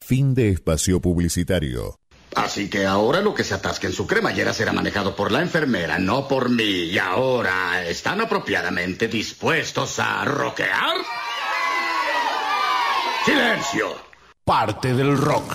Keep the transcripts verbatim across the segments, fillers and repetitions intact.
Fin de espacio publicitario. Así que ahora lo que se atasque en su cremallera será manejado por la enfermera, no por mí. Y ahora, ¿están apropiadamente dispuestos a rockear? ¡Silencio! Parte del rock.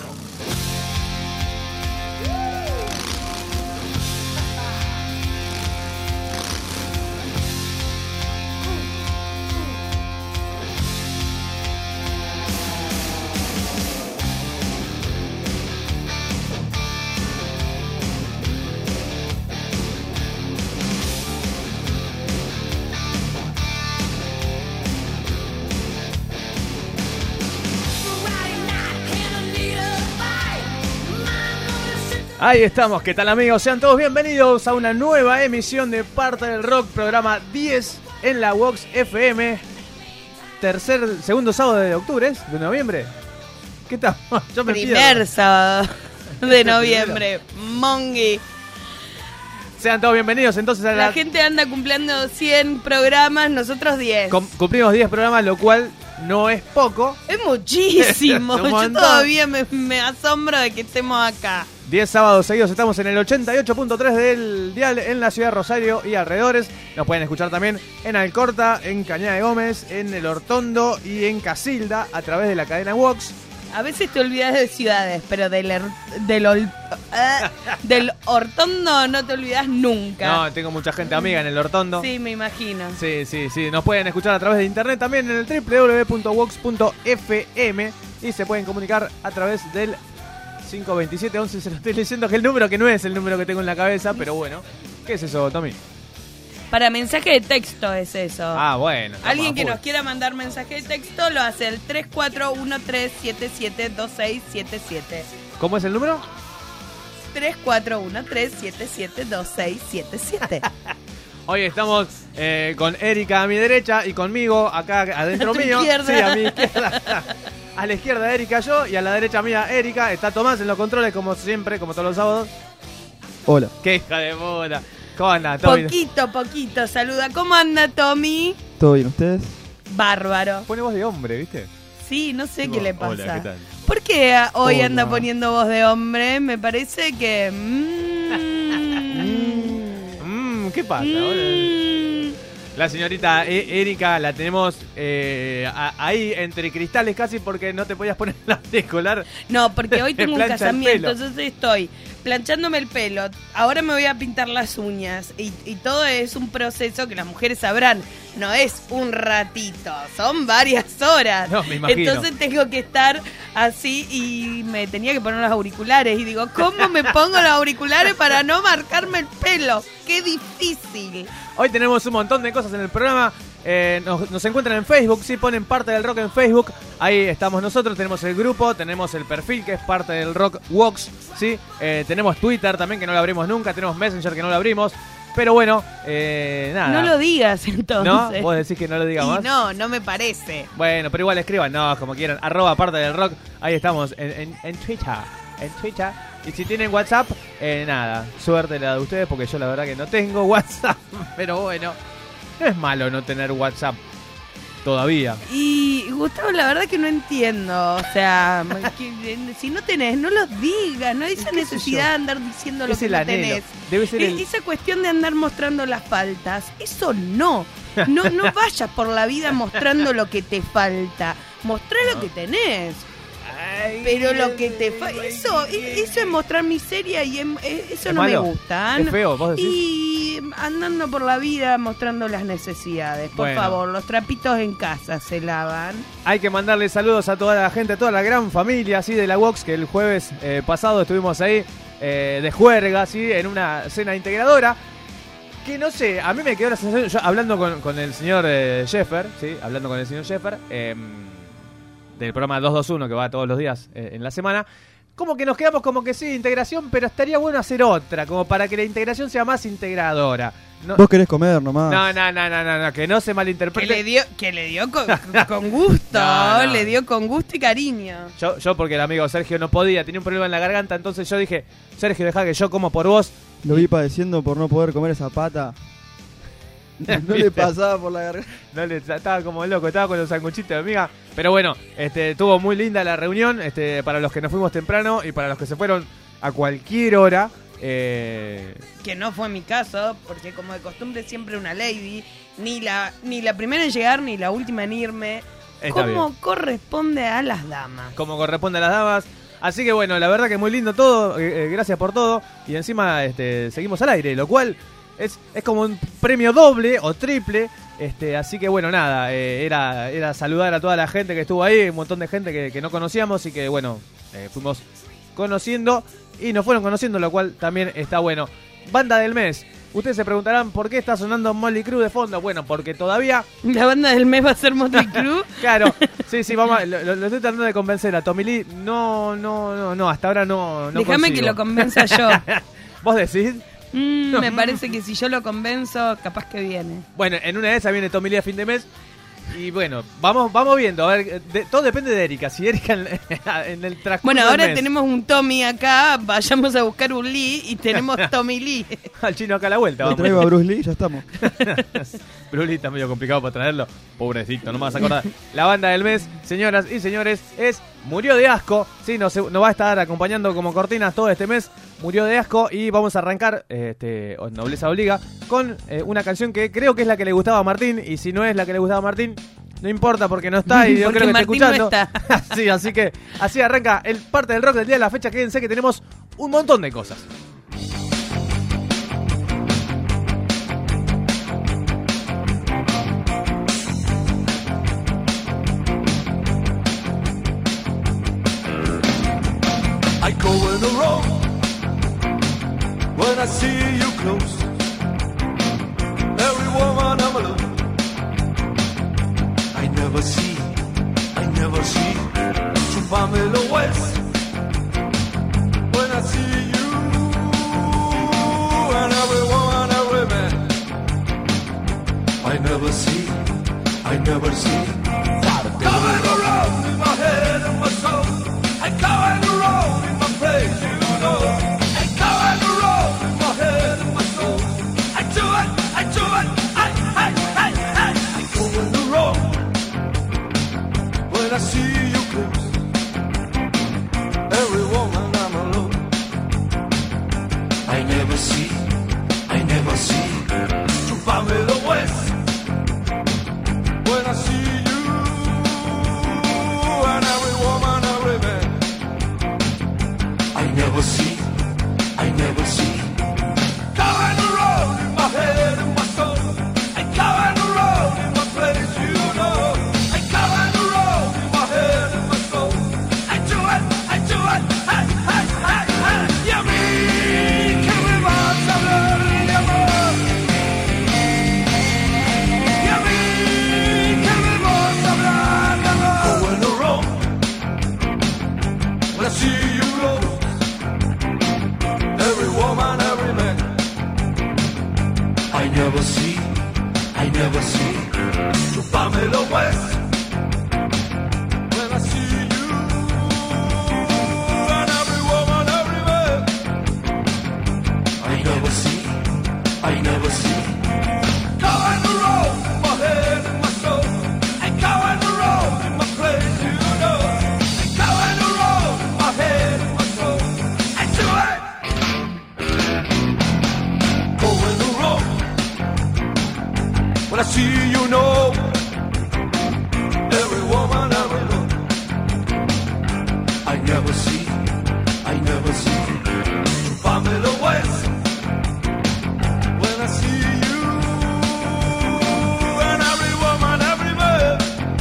Ahí estamos, ¿qué tal amigos? Sean todos bienvenidos a una nueva emisión de Parte del Rock, programa diez en la Vox F M. Tercer, segundo sábado de octubre, ¿es? ¿De noviembre? ¿Qué tal? Yo me Primer pierdo. sábado de noviembre, Mongi. Sean todos bienvenidos entonces a la... La gente anda cumpliendo cien programas, nosotros diez. Com- cumplimos diez programas, lo cual no es poco. Es muchísimo. Es un Yo montón. todavía me, me asombro de que estemos acá. diez sábados seguidos, estamos en el ochenta y ocho punto tres del dial en la ciudad de Rosario y alrededores. Nos pueden escuchar también en Alcorta, en Cañada de Gómez, en El Hortondo y en Casilda a través de la cadena Vox. A veces te olvidas de ciudades, pero del er- del, ol- ah, del Hortondo no te olvidas nunca. No, tengo mucha gente amiga en El Hortondo. Sí, me imagino. Sí, sí, sí. Nos pueden escuchar a través de internet también en el doble u doble u doble u punto vox punto f m y se pueden comunicar a través del cinco veintisiete once. Se lo estoy diciendo que el número que no es el número que tengo en la cabeza, pero bueno. ¿Qué es eso, Tommy? Para mensaje de texto es eso. Ah, bueno. Alguien que full. nos quiera mandar mensaje de texto lo hace al tres cuatro uno tres siete siete dos seis siete siete. ¿Cómo es el número? tres cuatro uno tres siete siete dos seis siete siete. Hoy estamos eh, con Erika a mi derecha y conmigo acá adentro A tu mío. izquierda. Sí, a mi izquierda. A la izquierda Erika yo y a la derecha mía Erika. Está Tomás en los controles como siempre, como todos los sábados. Hola. ¡Qué hija de puta! ¿Cómo anda, Tommy? Poquito, poquito. Saluda. ¿Cómo anda, Tommy? ¿Todo bien ustedes? Bárbaro. Pone voz de hombre, ¿viste? Sí, no sé Tipo, qué le pasa. hola, ¿qué tal? ¿Por qué ah, hoy Hola. anda poniendo voz de hombre? Me parece que... mm, Mmm, ¿qué pasa? mm, La señorita e- Erika la tenemos eh, a- ahí entre cristales casi porque no te podías poner la auricular. No, porque hoy tengo un Plancha el casamiento, pelo. entonces estoy planchándome el pelo. Ahora me voy a pintar las uñas. Y, y todo es un proceso que las mujeres sabrán. No es un ratito, son varias horas. No, me imagino. Entonces tengo que estar así y me tenía que poner los auriculares. Y digo, ¿cómo me pongo los auriculares para no marcarme el pelo? ¡Qué difícil! Hoy tenemos un montón de cosas en el programa. Eh, nos, nos encuentran en Facebook, sí, ponen Parte del Rock en Facebook. Ahí estamos nosotros, tenemos el grupo, tenemos el perfil que es Parte del Rock Vox, sí. Eh, tenemos Twitter también que no lo abrimos nunca, tenemos Messenger que no lo abrimos. Pero bueno, eh, nada. No lo digas entonces. ¿No? ¿Vos decís que no lo diga Y más? no, no me parece. Bueno, pero igual escriban, no, como quieran. Arroba Parte del Rock, ahí estamos en, en, en Twitter. En Twitter. Y si tienen WhatsApp, eh, nada, suerte la de ustedes porque yo la verdad que no tengo WhatsApp. Pero bueno, no es malo no tener WhatsApp todavía. Y Gustavo, la verdad que no entiendo. O sea, que, si no tenés, no los digas. No hay esa ¿Qué sé necesidad yo? de andar diciendo lo Es que el no anhelo. tenés. Debe ser E- el... Esa cuestión de andar mostrando las faltas, eso no. No, no vayas por la vida mostrando lo que te falta. Mostrá lo que tenés. Pero lo que te falta, eso, eso es mostrar miseria y em- eh, eso ¿Es no malo? me gusta. ¿Es ¿no? feo, vos decís? Y andando por la vida mostrando las necesidades. Por Bueno. favor, los trapitos en casa se lavan. Hay que mandarle saludos a toda la gente, a toda la gran familia así de la Vox, que el jueves eh, pasado estuvimos ahí eh, de juerga, así, en una cena integradora. Que no sé, a mí me quedó la sensación, yo hablando con, con el señor eh, Sheffer, sí, hablando con el señor Sheffer, eh, del programa dos dos uno que va todos los días eh, en la semana, como que nos quedamos como que sí, integración, pero estaría bueno hacer otra, como para que la integración sea más integradora. No, Vos querés comer nomás. no, no, no, no, no, no, que no se Que malinterprete. le dio, que le dio con, con gusto, No, no. le dio con gusto y cariño. Yo, yo porque el amigo Sergio no podía, tenía un problema en la garganta, entonces yo dije, Sergio, deja que yo como por vos. Lo vi padeciendo por no poder comer esa pata. No le pasaba por la garganta. No le, estaba como loco, estaba con los sanguchitos de amiga. Pero bueno, este, estuvo muy linda la reunión, este, para los que nos fuimos temprano y para los que se fueron a cualquier hora. Eh... Que no fue mi caso, porque como de costumbre siempre una lady, ni la ni la primera en llegar ni la última en irme, Está como bien. corresponde a las damas. Como corresponde a las damas. Así que bueno, la verdad que muy lindo todo, eh, eh, gracias por todo. Y encima este, seguimos al aire, lo cual es, es como un premio doble o triple. Este, así que bueno, nada, eh, era, era saludar a toda la gente que estuvo ahí, un montón de gente que, que no conocíamos y que bueno, eh, fuimos conociendo y nos fueron conociendo, lo cual también está bueno. Banda del mes. Ustedes se preguntarán por qué está sonando Motley Crue de fondo. Bueno, porque todavía... ¿La banda del mes va a ser Motley Crue? Claro, sí, sí, vamos, a- lo, lo estoy tratando de convencer a Tommy Lee. No, no, no, no, hasta ahora no, no Déjame consigo. que lo convenza yo. ¿Vos decís? Mm, me parece que si yo lo convenzo, capaz que viene. Bueno, en una de esas viene Tommy Lee a fin de mes. Y bueno, vamos vamos viendo. A ver, de- todo depende de Erika. Si Erika en, en el transcurso Bueno, del ahora mes- tenemos un Tommy acá, vayamos a buscar un Lee y tenemos Tommy Lee. al chino acá a la vuelta. Le Vamos. traigo a Bruce Lee y ya estamos. Bruce Lee está medio complicado para traerlo. Pobrecito, no me vas a acordar. La banda del mes, señoras y señores, es Murió de Asco. Sí, nos, nos va a estar acompañando como cortinas todo este mes. Murió de Asco y vamos a arrancar, este, o Nobleza Obliga, con eh, una canción que creo que es la que le gustaba a Martín. Y si no es la que le gustaba a Martín, no importa porque no está y yo Porque creo que Martín está no escuchando. Sí, así que así arranca el parte del rock del día de la fecha. Quédense que tenemos un montón de cosas. I go in the road when I see you close. Every woman I'm alone. I never see, I never see to Pamela West. When I see you and every woman, every man. I never see, I never see. Come in the road in my head and my soul. I go in the road in my place, you know. I go in the road in my head and my soul. I do it, I do it, I, I, I, I. I go in the road when I see you close. Every woman I'm alone. I never see, I never see to Pamela West. When I see you and every woman, every man. I never see, I never see. Go in the road in my head and my soul. I go in the road in my place, you know. I go in the road in my head and my soul. I do it, I do it, hey, hey, hey, hey. Y a mí que me vas a hablar de amor. Y a mí que me vas a hablar de amor. Go in the road when I see you close. Every woman, every man. I never see, I never see to Pamela West. When I see you and every woman, every man. I never see, I never see. Go in the road in my head and my soul. I go in the road in my place, you know. I go in the road in my head and my soul. I do it. Go in the road when I see you know. Every woman, every man. I never see, I never see to Pamela West. When I see you and every woman, every man.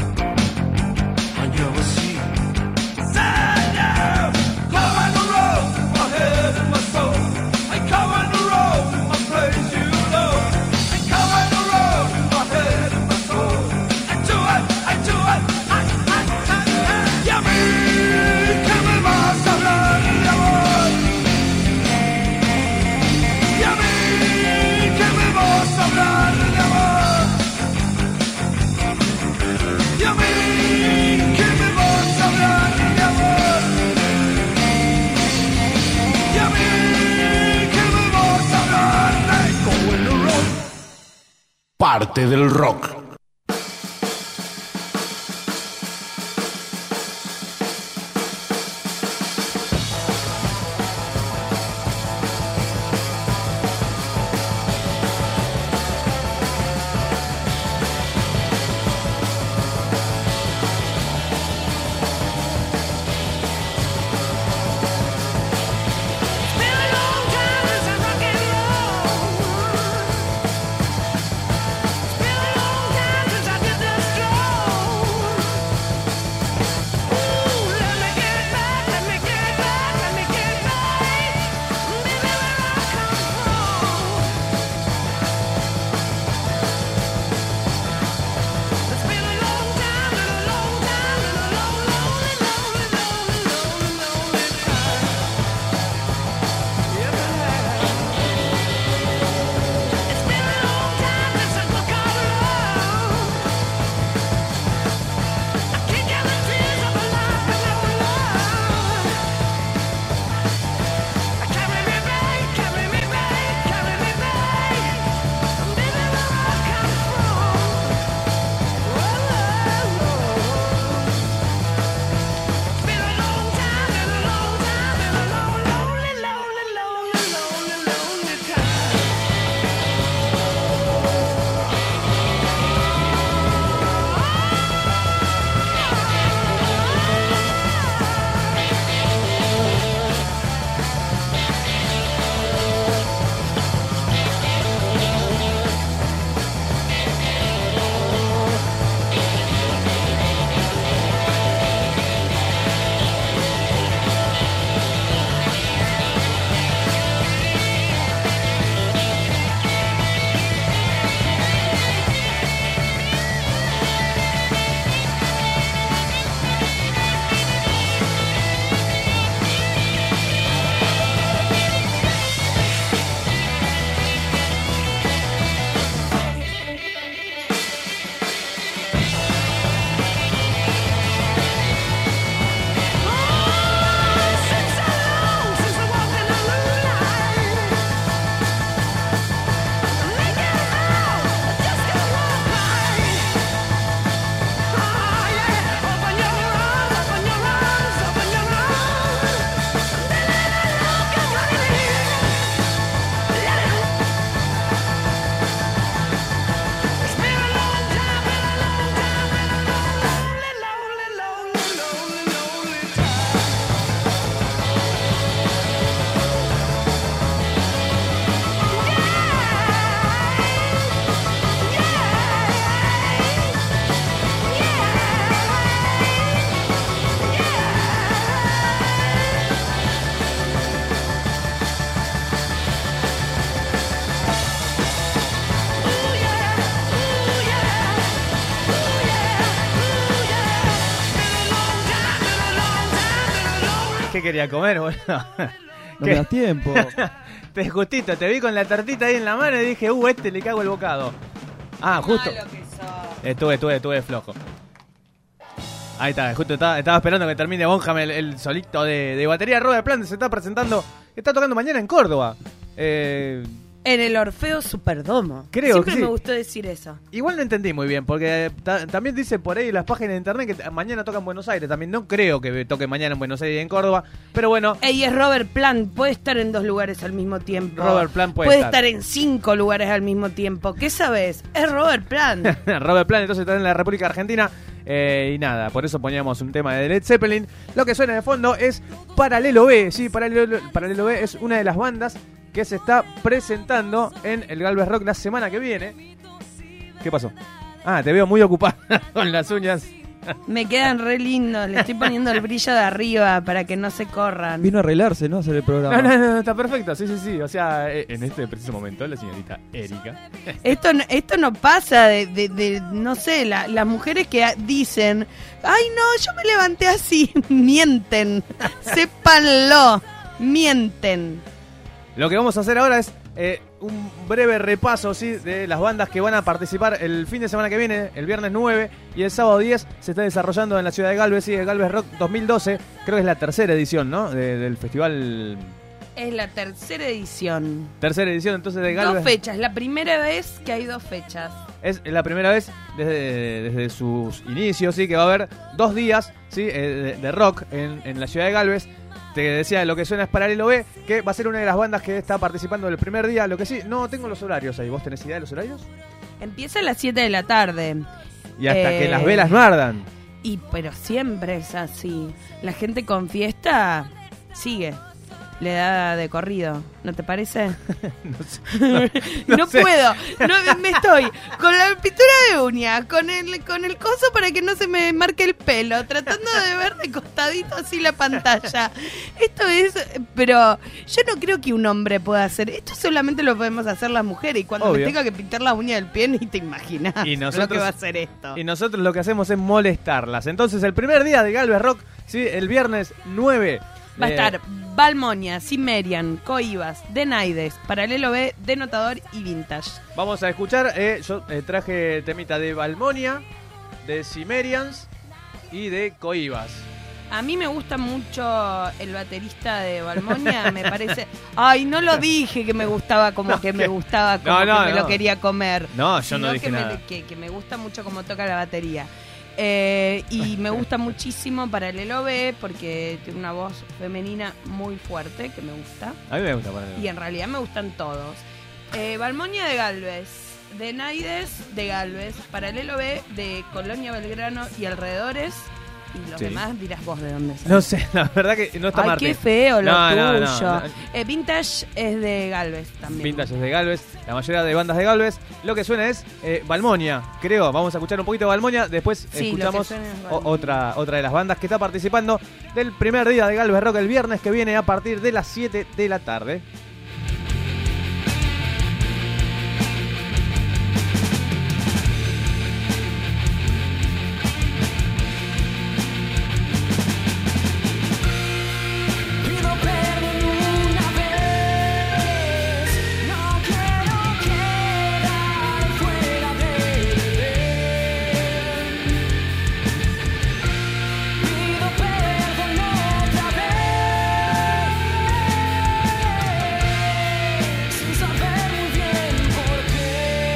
I never see. Say yeah. Go in the road in my head and my soul. I go in the road in my place, you know. I go in the road in my head and my soul. I do it, I do it, I, I, I, I. Y a mí que me vas a hablar de amor. parte del rock. ¿Qué quería comer, boludo? No me das tiempo. Te justito, te vi con la tartita ahí en la mano y dije, uh, este le cago el bocado. Ah, justo. Estuve, estuve, estuve flojo. Ahí está, justo estaba, estaba esperando que termine Bonham el, el solito de, de batería. Robert Plant se está presentando, está tocando mañana en Córdoba. Eh... En el Orfeo Superdomo. Creo Siempre que sí. me gustó decir eso. Igual no entendí muy bien, porque ta- también dice por ahí en las páginas de internet que t- mañana toca en Buenos Aires. También no creo que toque mañana en Buenos Aires y en Córdoba. Pero bueno, Ey, es Robert Plant, puede estar en dos lugares al mismo tiempo. Robert Plant puede Puede estar. estar en cinco lugares al mismo tiempo. ¿Qué sabes? Es Robert Plant. Robert Plant entonces está en la República Argentina. Eh, y nada, por eso poníamos un tema de Led Zeppelin. Lo que suena de fondo es Paralelo B. Sí, Paralelo, Paralelo B es una de las bandas que se está presentando en el Galvez Rock la semana que viene. ¿Qué pasó? Ah, te veo muy ocupada con las uñas. Me quedan re lindos. Le estoy poniendo el brillo de arriba para que no se corran. Vino a arreglarse, ¿no? Hacer el programa. No, no, no, está perfecto. Sí, sí, sí. O sea, en este preciso momento, la señorita Erika. Esto, no- esto no pasa de, de, de no sé, la- las mujeres que a- dicen, ay no, yo me levanté así. Mienten. Sépanlo. Mienten. Lo que vamos a hacer ahora es eh, un breve repaso, ¿sí?, de las bandas que van a participar el fin de semana que viene, el viernes nueve y el sábado diez. Se está desarrollando en la ciudad de Galvez, sí, el Galvez Rock dos mil doce. Creo que es la tercera edición, ¿no?, de- del festival. Es la tercera edición. Tercera edición entonces de Galvez. Dos fechas, la primera vez que hay dos fechas. Es la primera vez desde, desde sus inicios, sí, que va a haber dos días, sí, eh, de, de rock en, en la ciudad de Galvez. Te decía, lo que suena es Paralelo B, que va a ser una de las bandas que está participando del primer día. Lo que sí, no tengo los horarios ahí. ¿Vos tenés idea de los horarios? Empieza a las siete de la tarde. Y hasta Eh, que las velas no ardan. Y pero siempre es así. La gente con fiesta sigue. Le da de corrido, ¿no te parece? No, sé, no, no no sé. puedo, no, me estoy con la pintura de uña, con el con el coso para que no se me marque el pelo, tratando de ver de costadito así la pantalla. Esto es, pero yo no creo que un hombre pueda hacer. Esto solamente lo podemos hacer las mujeres. Y cuando Obvio. me tenga que pintar la uña del pie, ni te imaginas Y lo nosotros- que va a hacer esto. Y nosotros lo que hacemos es molestarlas. Entonces, el primer día de Galvez Rock, sí, el viernes nueve. Va a eh, estar Balmonia, Cimmerian, Coibas, Denaides, Paralelo B, Denotador y Vintage. Vamos a escuchar, eh, yo eh, traje temita de Balmonia, de Cimmerians y de Coibas. A mí me gusta mucho el baterista de Balmonia, me parece... Ay, no lo dije que me gustaba como No, que que- me gustaba, como No, no, que me no. lo quería comer. No, yo sino no dije que me- nada. que, que me gusta mucho cómo toca la batería. Eh, y me gusta muchísimo Paralelo B porque tiene una voz femenina muy fuerte, que me gusta. A mí me gusta Paralelo. Y en realidad me gustan todos. Eh, Balmonia de Galvez, Denaides de Galvez, Paralelo B de Colonia Belgrano y alrededores. Y los Sí. demás dirás vos de dónde son. No sé, la verdad que no está Ay, Martín. qué feo lo No, no, tuyo. no, no. Eh, Vintage es de Galvez también. Vintage es de Galvez, la mayoría de bandas de Galvez. Lo que suena es eh, Balmonia, creo. Vamos a escuchar un poquito de Balmonia. Después Sí, lo que escuchamos suena es o- Balmonia. otra, otra de las bandas que está participando del primer día de Galvez Rock el viernes que viene a partir de las siete de la tarde. Pido perdón una vez, no quiero quedar fuera de él. Pido perdón otra vez, sin saber muy bien por qué.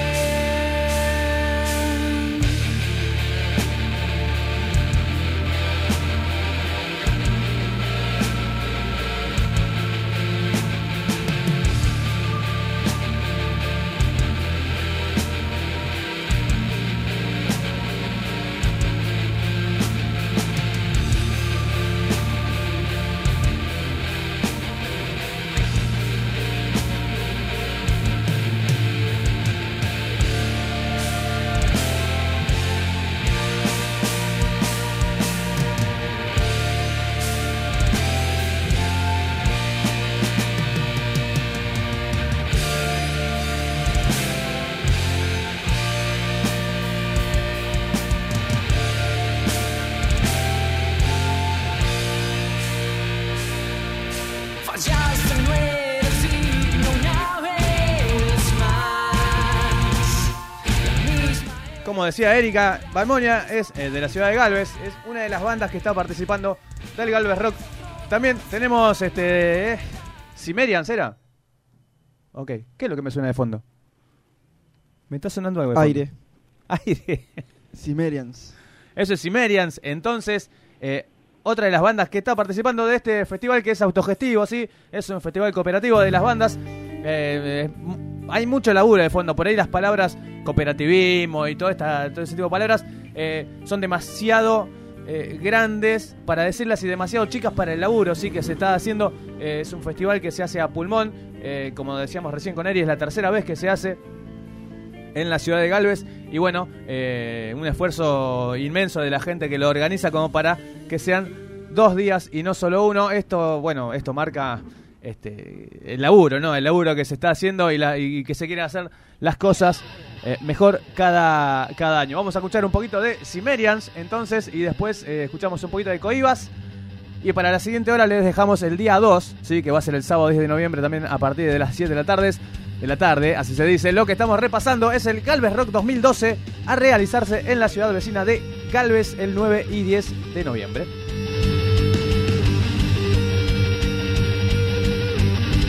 Fallaste, no eres digno una vez más. La misma Como decía Erika, Balmonia es eh, de la ciudad de Galvez, es una de las bandas que está participando del Galvez Rock. También tenemos este eh, Cimmerians, ¿era? Ok, ¿qué es lo que me suena de fondo? Me está sonando algo de fondo. Aire. Aire. Cimmerians. Eso es Cimmerians. Entonces, eh, otra de las bandas que está participando de este festival que es autogestivo, ¿sí? Es un festival cooperativo de las bandas. Eh, eh, m- hay mucho laburo de fondo. Por ahí las palabras cooperativismo y todo, esta, todo ese tipo de palabras eh, son demasiado eh, grandes para decirlas y demasiado chicas para el laburo, ¿sí? Que se está haciendo. Eh, es un festival que se hace a pulmón. Eh, como decíamos recién con Eri, es la tercera vez que se hace en la ciudad de Galvez y bueno, eh, un esfuerzo inmenso de la gente que lo organiza como para que sean dos días y no solo uno. Esto, bueno, esto marca este el laburo, ¿no? El laburo que se está haciendo y, la, y que se quieren hacer las cosas eh, mejor cada, cada año. Vamos a escuchar un poquito de Cimmerians entonces y después eh, escuchamos un poquito de Coibas. Y para la siguiente hora les dejamos el día dos, ¿sí? Que va a ser el sábado diez de noviembre también a partir de las siete de la tarde. De la tarde, así se dice. Lo que estamos repasando es el Galvez Rock dos mil doce a realizarse en la ciudad vecina de Galvez el nueve y diez de noviembre.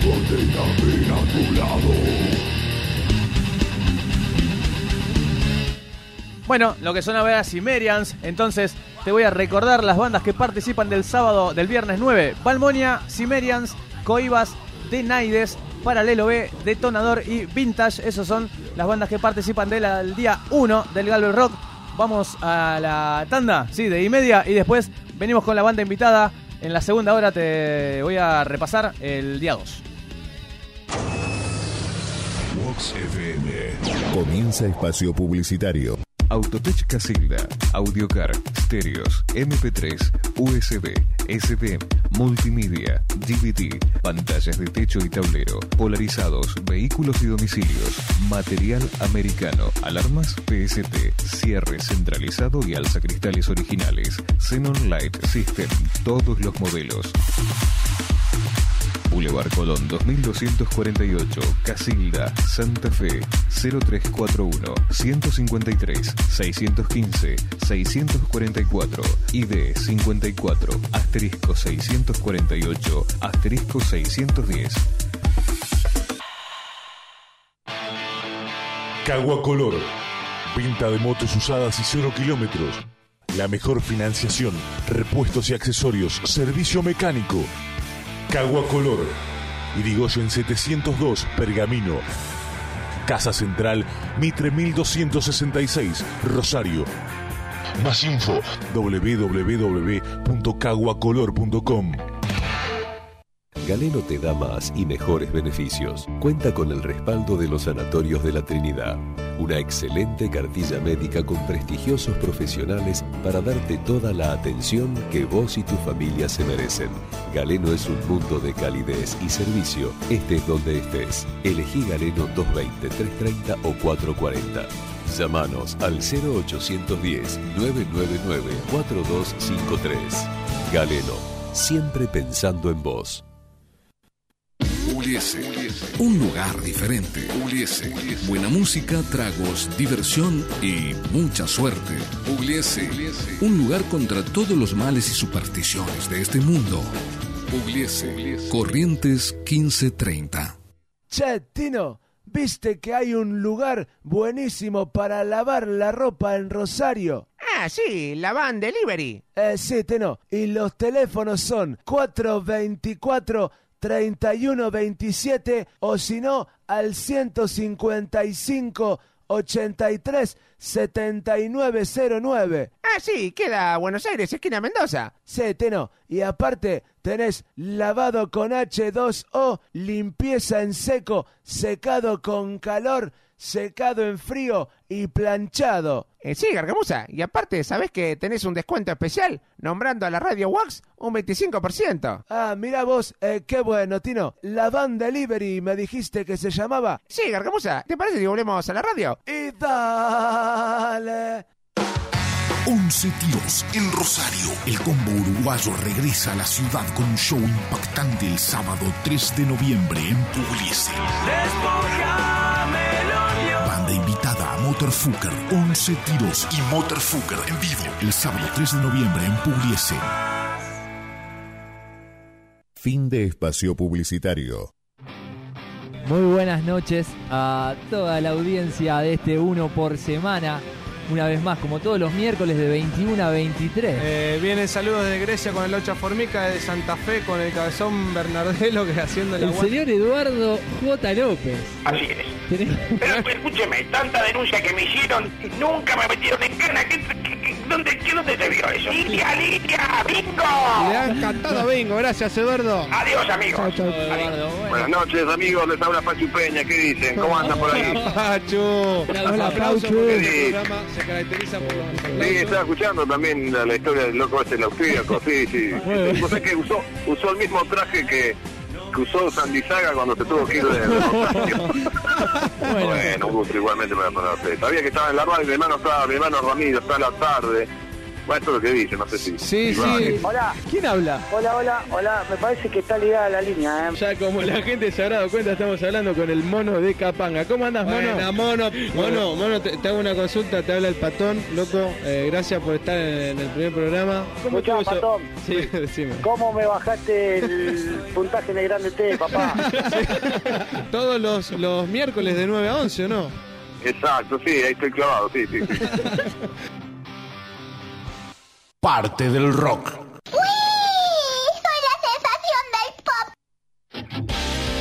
Bueno, lo que sonaba era Cimmerians. Entonces te voy a recordar las bandas que participan del sábado, del viernes nueve. Valmonia, Cimmerians, Coibas, The Naides, Paralelo B, Detonador y Vintage. Esas son las bandas que participan del día uno del Galvez Rock. Vamos a la tanda, sí, de y media, y después venimos con la banda invitada. En la segunda hora te voy a repasar el día dos. Vox F M. Comienza espacio publicitario. Autotech Casilda, Audiocar, Stereos, eme pe tres, u ese be, ese de eme, multimedia, D V D, pantallas de techo y tablero, polarizados, vehículos y domicilios, material americano, alarmas P S T, cierre centralizado y alzacristales originales, Xenon Light System, todos los modelos. Boulevard Colón dos mil doscientos cuarenta y ocho, Casilda, Santa Fe, cero tres cuatro uno, uno cinco tres, seis uno cinco, seis cuatro cuatro, I D cincuenta y cuatro, asterisco seiscientos cuarenta y ocho, asterisco seiscientos diez. Cagua Color, venta de motos usadas y cero kilómetros. La mejor financiación, repuestos y accesorios, servicio mecánico. Cagua Color, Irigoyen setecientos dos, Pergamino. Casa Central, Mitre mil doscientos sesenta y seis, Rosario. Más info, doble u doble u doble u punto caguacolor punto com. Galeno te da más y mejores beneficios. Cuenta con el respaldo de los sanatorios de la Trinidad. Una excelente cartilla médica con prestigiosos profesionales para darte toda la atención que vos y tu familia se merecen. Galeno es un mundo de calidez y servicio. Estés donde estés. Elegí Galeno dos veinte, tres treinta o cuatro cuarenta. Llámanos al cero ochocientos diez, nueve nueve nueve, cuatro dos cinco tres. Galeno, siempre pensando en vos. Pugliese, un lugar diferente. Pugliese, buena música, tragos, diversión y mucha suerte. Pugliese, un lugar contra todos los males y supersticiones de este mundo. Pugliese, Corrientes quince treinta. Che, Tino, ¿viste que hay un lugar buenísimo para lavar la ropa en Rosario? Ah, sí, la Van Delivery. Eh, sí, Tino, y los teléfonos son cuatro veinticuatro, treinta y uno veintisiete o si no al ciento cincuenta y cinco, ochenta y tres, setenta y nueve cero nueve. Ah, sí, queda Buenos Aires, esquina Mendoza. Sí, Teno, y aparte tenés lavado con hache dos o, limpieza en seco, secado con calor, secado en frío y planchado. Eh, sí, Gargamusa, y aparte, ¿sabés que tenés un descuento especial nombrando a la radio Wax un veinticinco por ciento? Ah, mira vos, eh, qué bueno, Tino. La Van Delivery me dijiste que se llamaba. Sí, Gargamusa, ¿te parece que volvemos a la radio? Y dale. once tiros en Rosario. El combo uruguayo regresa a la ciudad con un show impactante el sábado tres de noviembre en Pugliese. Banda invitada a Motorfucker, once tiros y Motorfucker en vivo el sábado tres de noviembre en Pugliese. Fin de espacio publicitario. Muy buenas noches a toda la audiencia de este Uno por Semana. Una vez más, como todos los miércoles de veintiuno a veintitrés. Eh, vienen saludos de Grecia con el Ocha Formica, de Santa Fe con el cabezón Bernardelo que haciendo la El guardia. señor Eduardo J. López. Así es. Pero escúcheme, tanta denuncia que me hicieron, nunca me metieron en cana. ¿Qué, qué, qué, dónde, qué, ¿Dónde te vio eso? ¡Lidia, Lidia! ¡Bingo! Le han cantado bingo, gracias Eduardo. Adiós, amigos. Chau, chau, Eduardo. Bueno. Buenas noches, amigos. Les habla Pachu Peña. ¿Qué dicen? ¿Cómo andan por ahí? Pachu. Hola, aplauso Pachu. porque este programa se caracteriza por los aplausos. Sí, estaba escuchando también la, la historia del loco este, el austríaco. Sí, sí. O sea que usó, usó el mismo traje que, que usó Sandizaga cuando se tuvo que ir de, de Rosario. Bueno, bueno, un gusto igualmente para, para usted. Sabía que estaba en la radio, mi hermano estaba, mi hermano Ramiro, está a la tarde. Bueno, esto es lo que dice, no sé si... Sí, si sí. Hola. ¿Quién habla? Hola, hola, hola. Me parece que está ligada la línea, ¿eh? Ya como la gente se habrá dado cuenta, estamos hablando con el mono de Capanga. ¿Cómo andas, mono? Buena, mono. Mono, mono, te, te hago una consulta, te habla el patón, loco. Eh, gracias por estar en, en el primer programa. ¿Cómo Escuchá, estuvo eso? patón. Sí, decime. ¿Cómo me bajaste el puntaje en el grande T, papá? Todos los, los miércoles de nueve a once, ¿o no? Exacto, sí, ahí estoy clavado, sí, sí, sí. Parte del rock. ¡Soy la sensación del pop!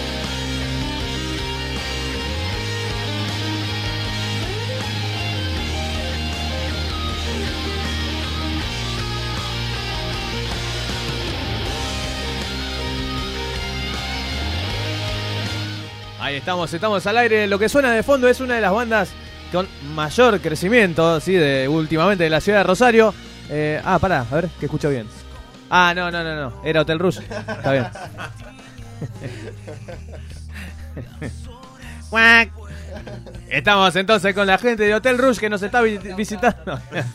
Ahí estamos, estamos al aire. Lo que suena de fondo es una de las bandas con mayor crecimiento, ¿sí? De últimamente de la ciudad de Rosario. Eh, ah, pará, a ver, que escucho bien. Ah, no, no, no, no. Era Hotel Rush. Está bien. Estamos entonces con la gente de Hotel Rush que nos está vi- visitando.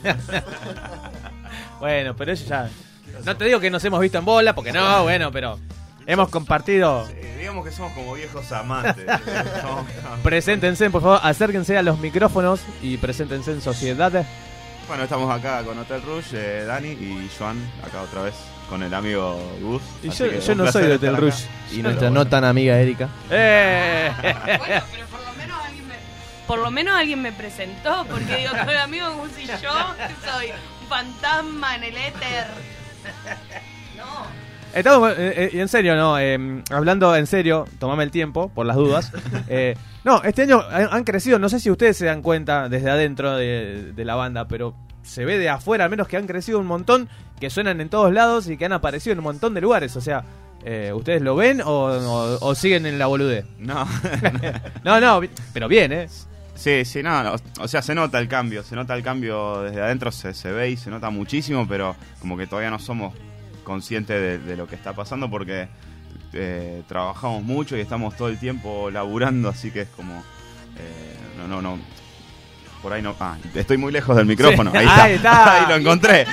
Bueno, pero eso ya... No te digo que nos hemos visto en bola, porque no, bueno, pero... Hemos compartido... Sí, digamos que somos como viejos amantes. Somos- Preséntense, por favor, acérquense a los micrófonos y preséntense en sociedad. Bueno, estamos acá con Hotel Rush, eh, Dani y Joan, acá otra vez, con el amigo Gus. Y Así yo, que yo un no soy placer de Hotel estar Rush. acá. Y nuestra no tan amiga Erika. ¡Eh! Bueno, pero por lo menos alguien me, por lo menos alguien me presentó, porque digo, soy amigo Gus y yo, que soy un fantasma en el éter. No. Estamos, eh, eh, en serio, no, eh, hablando en serio, tomame el tiempo, por las dudas. Eh, no, este año han, han crecido, no sé si ustedes se dan cuenta desde adentro de, de la banda, pero se ve de afuera, al menos que han crecido un montón, que suenan en todos lados y que han aparecido en un montón de lugares, o sea... Eh, ¿Ustedes lo ven o, o, o siguen en la boludez? No. no, no, pero bien, ¿eh? Sí, sí, no, no, o sea, se nota el cambio, se nota el cambio desde adentro, se, se ve y se nota muchísimo, pero como que todavía no somos conscientes de, de lo que está pasando porque eh, trabajamos mucho y estamos todo el tiempo laburando, así que es como, eh, no, no, no, por ahí no, ah, estoy muy lejos del micrófono, Sí, ahí, está, ahí está. ahí lo encontré.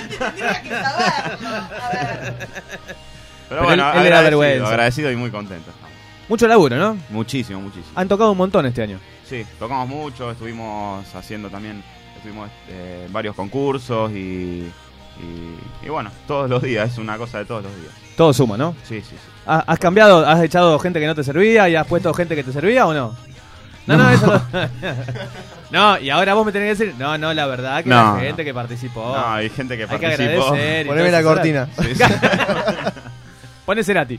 Pero, Pero bueno, él- él le da agradecido, vergüenza. agradecido y muy contento. Mucho laburo, ¿no? Muchísimo, muchísimo. Han tocado un montón este año. Sí, tocamos mucho, estuvimos haciendo también, estuvimos eh, en varios concursos y, y, y bueno, todos los días, es una cosa de todos los días. Todo suma, ¿no? Sí, sí, sí. ¿Ha- ¿Has cambiado, has echado gente que no te servía y has puesto gente que te servía o no? No, no, eso no. No, y ahora vos me tenés que decir, no, no, la verdad que No, la gente que participó. No, hay gente que hay que participó. agradecer y Poneme todo la eso. cortina. Sí, sí. Poné Cerati.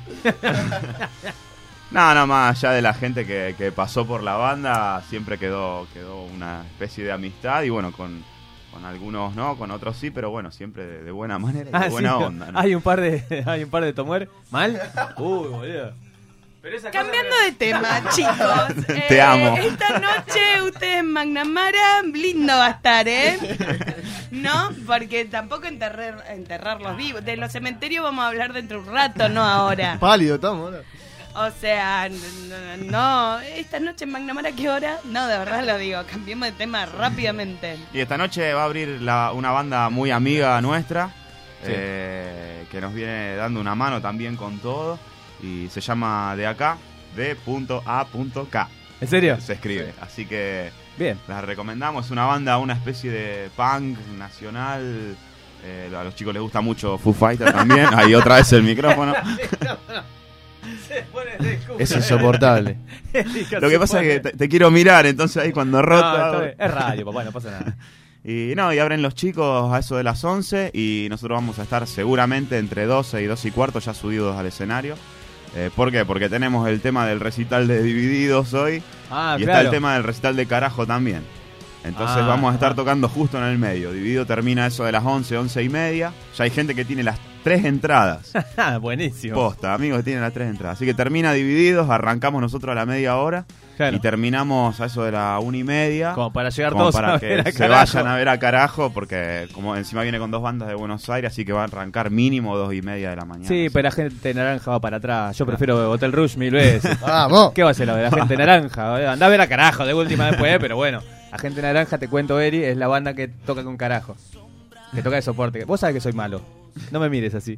No, no, más allá de la gente que, que pasó por la banda, siempre quedó quedó una especie de amistad y bueno, con, con algunos no, con otros sí, pero bueno, siempre de, de buena manera y de Ah, buena sí. onda, ¿no? Hay un par de hay un par de Tomuer. ¿Mal? Uy, boludo. Pero esa Cambiando de tema, chicos. Te amo. Esta noche ustedes en Magnamara, lindo va a estar, ¿eh? No, porque tampoco enterrar, enterrarlos vivos. De los cementerios vamos a hablar dentro de un rato, no ahora. Pálido estamos, ¿no? O sea, no, no, esta noche en Magnamara, ¿qué hora? No, de verdad lo digo, cambiemos de tema rápidamente. Y esta noche va a abrir la, una banda muy amiga nuestra, Sí. eh, que nos viene dando una mano también con todo, y se llama De Acá, D A K. ¿En serio? Se escribe, así que bien, la recomendamos, es una banda, una especie de punk nacional, eh, a los chicos les gusta mucho Foo Fighters también, ahí otra vez el micrófono. Es insoportable. Lo que pasa es que te, te quiero mirar, entonces ahí cuando rota... No, está bien. Es radio, papá, no pasa nada. Y no, y abren los chicos a eso de las once y nosotros vamos a estar seguramente entre doce y doce y cuarto ya subidos al escenario. Eh, ¿Por qué? Porque tenemos el tema del recital de Divididos hoy Ah, y claro. está el tema del recital de Carajo también. Entonces Ah, vamos a estar ah. tocando justo en el medio. Dividido termina eso de las once, once y media. Ya hay gente que tiene las tres entradas. Buenísimo. Posta, amigos que tienen las tres entradas. Así que termina Divididos, arrancamos nosotros a la media hora. Claro. Y terminamos a eso de la una y media. Como para llegar como todos para a que ver a se Carajo. vayan a ver a Carajo, porque como encima viene con dos bandas de Buenos Aires, así que va a arrancar mínimo dos y media de la mañana. Sí, pero la gente naranja va para atrás. Yo prefiero Hotel Rush mil veces. Vamos. ¿Qué va a ser la de la gente naranja? boludo? Andá a ver a Carajo de última después, pero bueno. La gente naranja, te cuento, Eri, es la banda que toca con Carajo. que toca de soporte. Vos sabés que soy malo. No me mires así.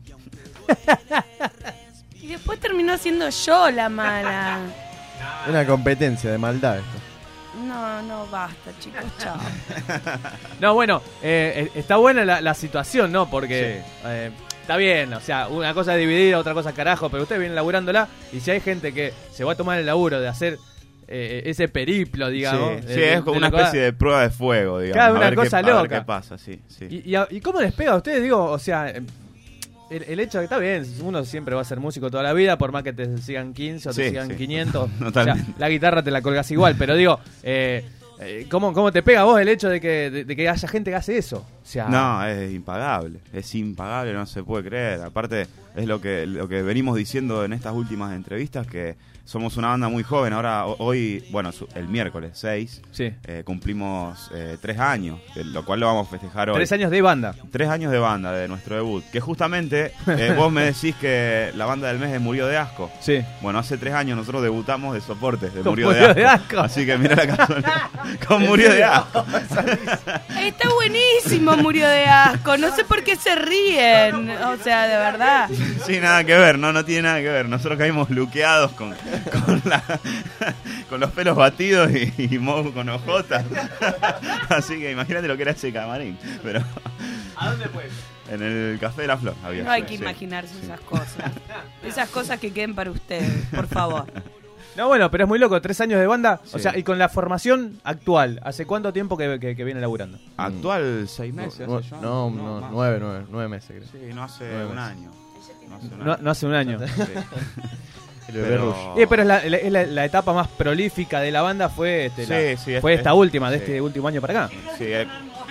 Y después terminó siendo yo la mala. Una competencia de maldad esto. No, no, basta, chicos, chao. No, bueno, eh, está buena la, la situación, ¿no? Porque sí. eh, está bien, o sea, una cosa es dividir, otra cosa es carajo, pero ustedes vienen laburándola y si hay gente que se va a tomar el laburo de hacer eh, ese periplo, digamos. Sí, de, sí es como una especie va... de prueba de fuego, digamos. Claro, una a ver cosa qué, loca. A ver qué pasa, sí, sí. ¿Y, y, y cómo les pega a ustedes? Digo, o sea... El, el hecho de que está bien, uno siempre va a ser músico toda la vida, por más que te sigan quince o te sí, sigan sí. quinientos. O sea, la guitarra te la colgas igual, pero digo, eh, ¿cómo, ¿cómo te pega a vos el hecho de que, de, de que haya gente que hace eso? O sea, no, es impagable, es impagable, no se puede creer. Aparte, es lo que, lo que venimos diciendo en estas últimas entrevistas, que somos una banda muy joven. Ahora, hoy, bueno, el miércoles seis, sí. eh, cumplimos eh, tres años, lo cual lo vamos a festejar hoy. Tres años de banda. Tres años de banda, de nuestro debut. Que justamente, eh, vos me decís que la banda del mes es Murió de Asco. Sí. Bueno, hace tres años nosotros debutamos de soporte, de Con Murió, Murió de, de asco. Asco. Así que mira la casualidad. Con Murió de Asco. Está buenísimo, Murió de Asco. No sé por qué se ríen. O sea, de verdad. Sí, nada que ver, no, no tiene nada que ver. Nosotros caímos luqueados con, con, la, con los pelos batidos y, y Mou con ojotas. Así que imagínate lo que era ese camarín. Pero ¿a dónde fue? En el Café de la Flor había. No hay que sí. imaginarse sí. esas cosas. Esas cosas que queden para ustedes, por favor. No, bueno, pero es muy loco, tres años de banda, Sí. o sea, y con la formación actual, ¿hace cuánto tiempo que, que, que viene laburando? Actual, seis meses. No, hace ya. no, no, más. nueve, nueve, nueve meses creo. Sí, no hace Nueve un meses. año. No hace un No, año. no hace un año. Sí. El bebé Pero- Rush. Eh, pero es la, la- es la- la etapa más prolífica de la banda fue, este, la- Sí, sí, es- fue esta es- última, de sí. este último año para acá. Sí, eh,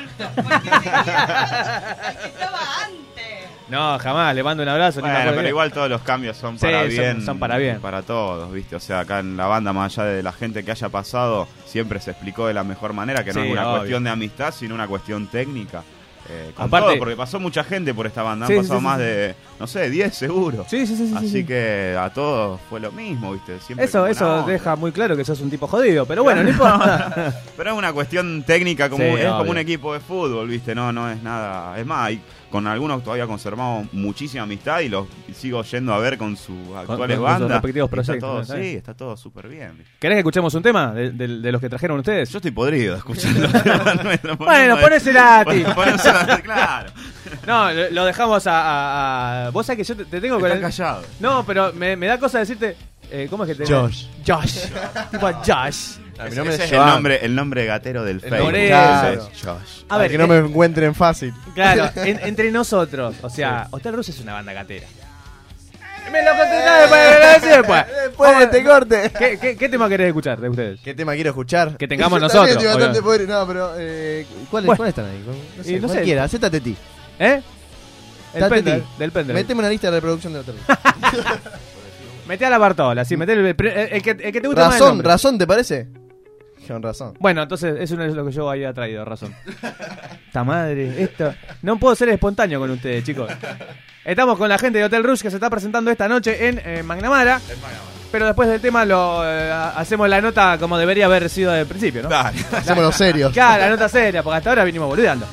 No, jamás, le mando un abrazo. ni me bueno, acuerdo pero qué. igual todos los cambios son Sí, para son- bien. son para bien. Para todos, ¿viste? O sea, acá en la banda, más allá de la gente que haya pasado, siempre se explicó de la mejor manera que no Sí, es una obvio. cuestión de amistad, sino una cuestión técnica. Eh, con Aparte- todo, porque pasó mucha gente por esta banda. Han Sí, sí, pasado sí, más sí. de, no sé, diez seguro. Sí, sí, sí, sí, Así sí. que a todos fue lo mismo, ¿viste? Siempre Eso, con buena eso onda. deja muy claro que sos un tipo jodido, pero bueno, no importa. Pero es una cuestión técnica, como Sí, es como obvio. un equipo de fútbol, ¿viste? No, no es nada. Es más, hay- con algunos todavía conservamos muchísima amistad y los sigo yendo a ver con sus actuales con sus bandas. respectivos Y está proyectos, todo- ¿está sí, bien? está todo súper bien. ¿viste? ¿Querés que escuchemos un tema de, de- de los que trajeron ustedes? Yo estoy podrido de escuchar los temas nuestros. Bueno, ponésela a ti. Pon- ponésela, claro. No, lo, lo dejamos a, a- a- Vos sabés que yo te, te tengo con Está el... callado. No, pero me, me da cosa decirte... eh, ¿Cómo es que te... Josh. Josh. Tipo Josh. A mi Ese nombre ese es es el Joan. nombre, el nombre gatero del Facebook. nombre- Claro. Ese es Josh. A Para ver, que no eh, me encuentren fácil. Claro, en- entre nosotros. O sea, Hotel Rush es una banda gatera. Me lo contestás después, me lo decís después. Después de este corte. ¿Qué, qué, qué tema querés escuchar de ustedes? ¿Qué tema quiero escuchar? Que tengamos Yo nosotros, también estoy bastante obviamente. podrido. No, pero. Eh, ¿Cuáles Bueno. ¿cuáles están ahí? No sé, Y no sé. cualquiera. Zeta T. ¿Eh? El Tati. pendrive, del pendrive. Meteme una lista de reproducción de Hotel. Meté a la Bartola, sí, meté el, el, el que, el que te gusta más el Razón, nombre. razón, ¿te parece? Con razón. Bueno, entonces eso no es lo que yo había traído, razón. Esta madre, esto. No puedo ser espontáneo con ustedes, chicos. Estamos con la gente de Hotel Rush que se está presentando esta noche en eh, Magnamara. Pero después del tema lo eh, hacemos la nota como debería haber sido del principio, ¿no? Dale. Hacemos los serios. Claro, la nota seria, porque hasta ahora vinimos boludeando.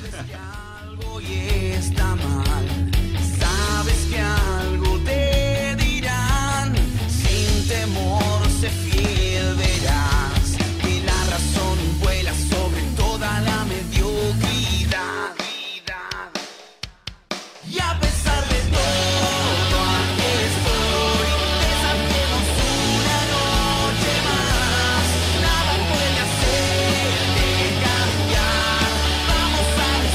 Está mal, sabes que algo te dirán, sin temor sé fiel, verás que la razón vuela sobre toda la mediocridad. Y a pesar de todo, aquí estoy, desafiemos una noche más, nada puede hacerte cambiar, vamos a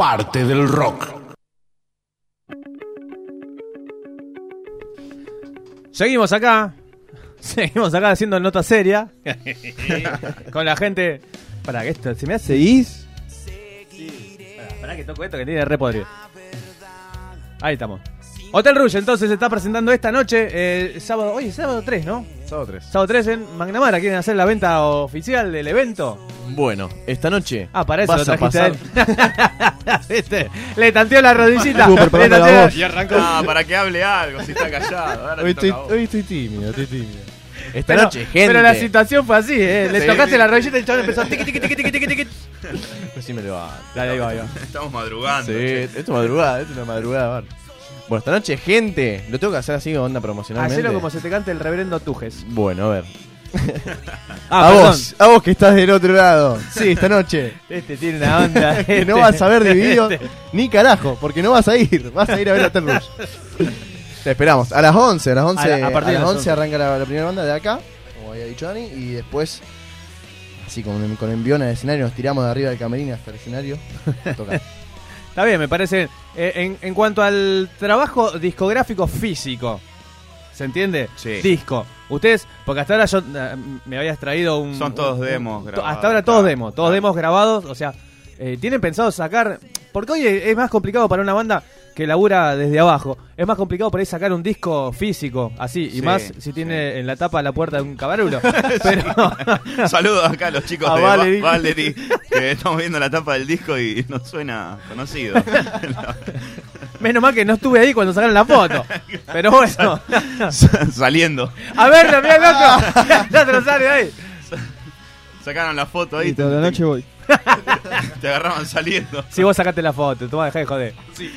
parte del rock. Seguimos acá. Seguimos acá haciendo nota seria. Con la gente. Para que esto, ¿se me hace? ¿Seguís? Sí. Para, para que toco esto que tiene re podrido. Ahí estamos. Hotel Rouge entonces se está presentando esta noche, eh, sábado, oye, sábado tres, ¿no? Sábado tres. Sábado tres en Magnamara, ¿quieren hacer la venta oficial del evento? Bueno, esta noche. Ah, para eso vas lo a trajiste pasar. a él. ¿Viste? Le tanteó la rodillita. Súper, le la tanteó voz. Y arrancó. Ah, para que hable algo, si está callado. Ahora Hoy te estoy, toca a vos. hoy estoy tímido, estoy tímido. Esta Pero- noche, gente. Pero la situación fue así, ¿eh? Le Sí, tocaste sí. la rodillita y el chabón empezó tiqui, tiqui, tiqui, tiqui, tiqui, tiqui. Recién me levanto. Dale, ahí va, ahí va. Estamos madrugando. Sí, che. esto es madrugada, esto es una madrugada, bar. Bueno, esta noche, gente. Lo tengo que hacer así, onda promocionalmente. Hacelo como se te cante el reverendo Tujes. Bueno, a ver. Ah, a perdón. vos, a vos que estás del otro lado. Sí, esta noche. Este tiene una onda. Que no este. vas a ver dividido Este. ni carajo, porque no vas a ir. Vas a ir a ver Hotel Rouge. Te esperamos. A las once, a las once, A la- a partir de las las once once. arranca la, la primera banda de acá, como había dicho Dani, y después, así con, con envión al escenario, nos tiramos de arriba del camerino hasta el escenario. Toca. Está bien, me parece bien. Eh, en, en cuanto al trabajo discográfico físico, ¿se entiende? Sí. Disco. Ustedes, porque hasta ahora yo eh, me habías traído un... Son todos un- demos un- grabados, Hasta ahora todos claro, demos, todos claro. demos grabados, o sea, eh, ¿tienen pensado sacar...? Porque hoy es más complicado para una banda que labura desde abajo. Es más complicado por ahí sacar un disco físico, así, y Sí, más si tiene en la tapa la puerta de un cabarulo. Pero... Saludos acá a los chicos A de Valerie. Va- Valerie, que estamos viendo la tapa del disco y nos suena conocido. Menos mal que no estuve ahí cuando sacaron la foto. Pero bueno. Saliendo. A ver, mirá el otro. El otro sale de ahí. Sacaron la foto ahí. Y toda la noche voy. Te agarraban saliendo. Si vos sacaste la foto, tú vas a dejar de joder. Sí.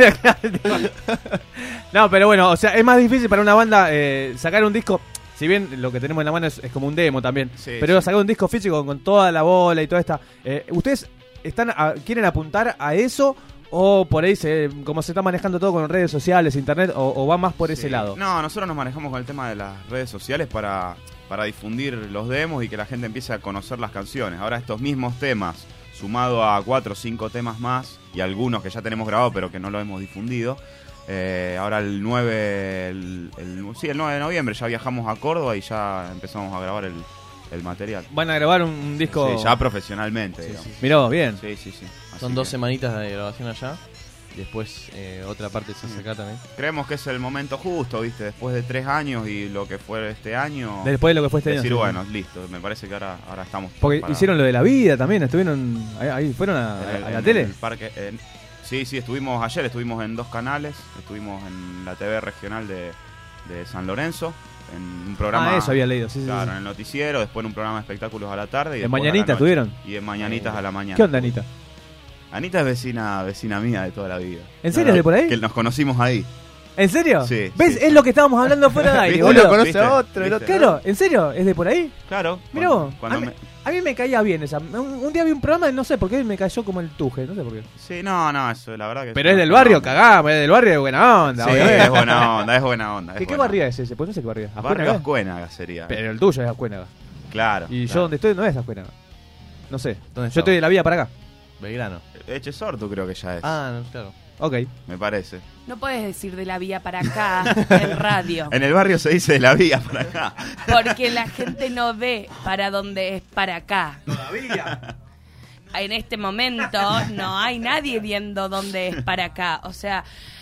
No, pero bueno, o sea, es más difícil para una banda eh, sacar un disco. Si bien lo que tenemos en la mano es, es como un demo también. Sí, pero sí. sacar un disco físico con toda la bola y toda esta. Eh, ¿Ustedes están a- quieren apuntar a eso? ¿O por ahí, se, como se está manejando todo con redes sociales, internet, o, o va más por ese Sí. lado? No, nosotros nos manejamos con el tema de las redes sociales para, para difundir los demos y que la gente empiece a conocer las canciones. Ahora estos mismos temas, sumado a cuatro o cinco temas más y algunos que ya tenemos grabados pero que no lo hemos difundido. Eh, ahora el nueve, el, el- sí, el nueve de noviembre ya viajamos a Córdoba y ya empezamos a grabar el, el material. Van a grabar un, un disco. Sí, ya profesionalmente, Sí, digamos. sí. Mirá vos, bien. Sí, sí, sí. Así Son dos que semanitas de grabación allá. Después eh, otra parte se hace acá también. creemos que es el momento justo, ¿viste? Después de tres años y lo que fue este año. Después de lo que fue este año, Decir, sí. bueno, listo. Me parece que ahora, ahora estamos. Porque para- hicieron lo de la vida también, estuvieron ahí, ahí fueron a, en el- a la en tele. el parque, en- sí, sí, estuvimos ayer, estuvimos en dos canales. Estuvimos en la T V regional de, de San Lorenzo. En un programa. Ah, eso había leído, sí, sí, Claro, sí. en el noticiero. Después en un programa de espectáculos a la tarde. Y ¿En después a la Mañanitas noche. estuvieron? Y en Mañanitas a la mañana. ¿Qué onda, Anita? Anita es vecina, vecina mía de toda la vida. ¿En serio es de por ahí? Que nos conocimos ahí. ¿En serio? Sí, ¿Ves? sí. Es lo que estábamos hablando fuera de aire, ¿Viste? boludo. Uno conoce ¿Viste? a otro, el ¿Viste? Claro, ¿en serio? ¿Es de por ahí? Claro. Mirá cuando- vos, cuando a, mí, me- a mí me caía bien esa. Un, un día vi un programa y no sé por qué me cayó como el tuje, no sé por qué. Sí, no, no, eso la verdad que... Pero es del barrio, cagamos, es del barrio de buena onda. Sí, obviamente. es buena onda, es buena onda. es ¿Qué, qué buena barrio es ese? Pues no sé qué barrio es. Barrio ¿Ascuénaga? Ascuénaga sería. Pero el tuyo es Ascuénaga. Claro. Y yo claro. donde estoy no es Ascuénaga. No sé. ¿Dónde Yo estoy de la vía para acá. Belgrano. Echesortu creo que ya es. Ah, no, claro. Ok. Me parece. No puedes decir de la vía para acá en radio. En el barrio se dice de la vía para acá. Porque la gente no ve para dónde es para acá. Todavía. En este momento no hay nadie viendo dónde es para acá. O sea,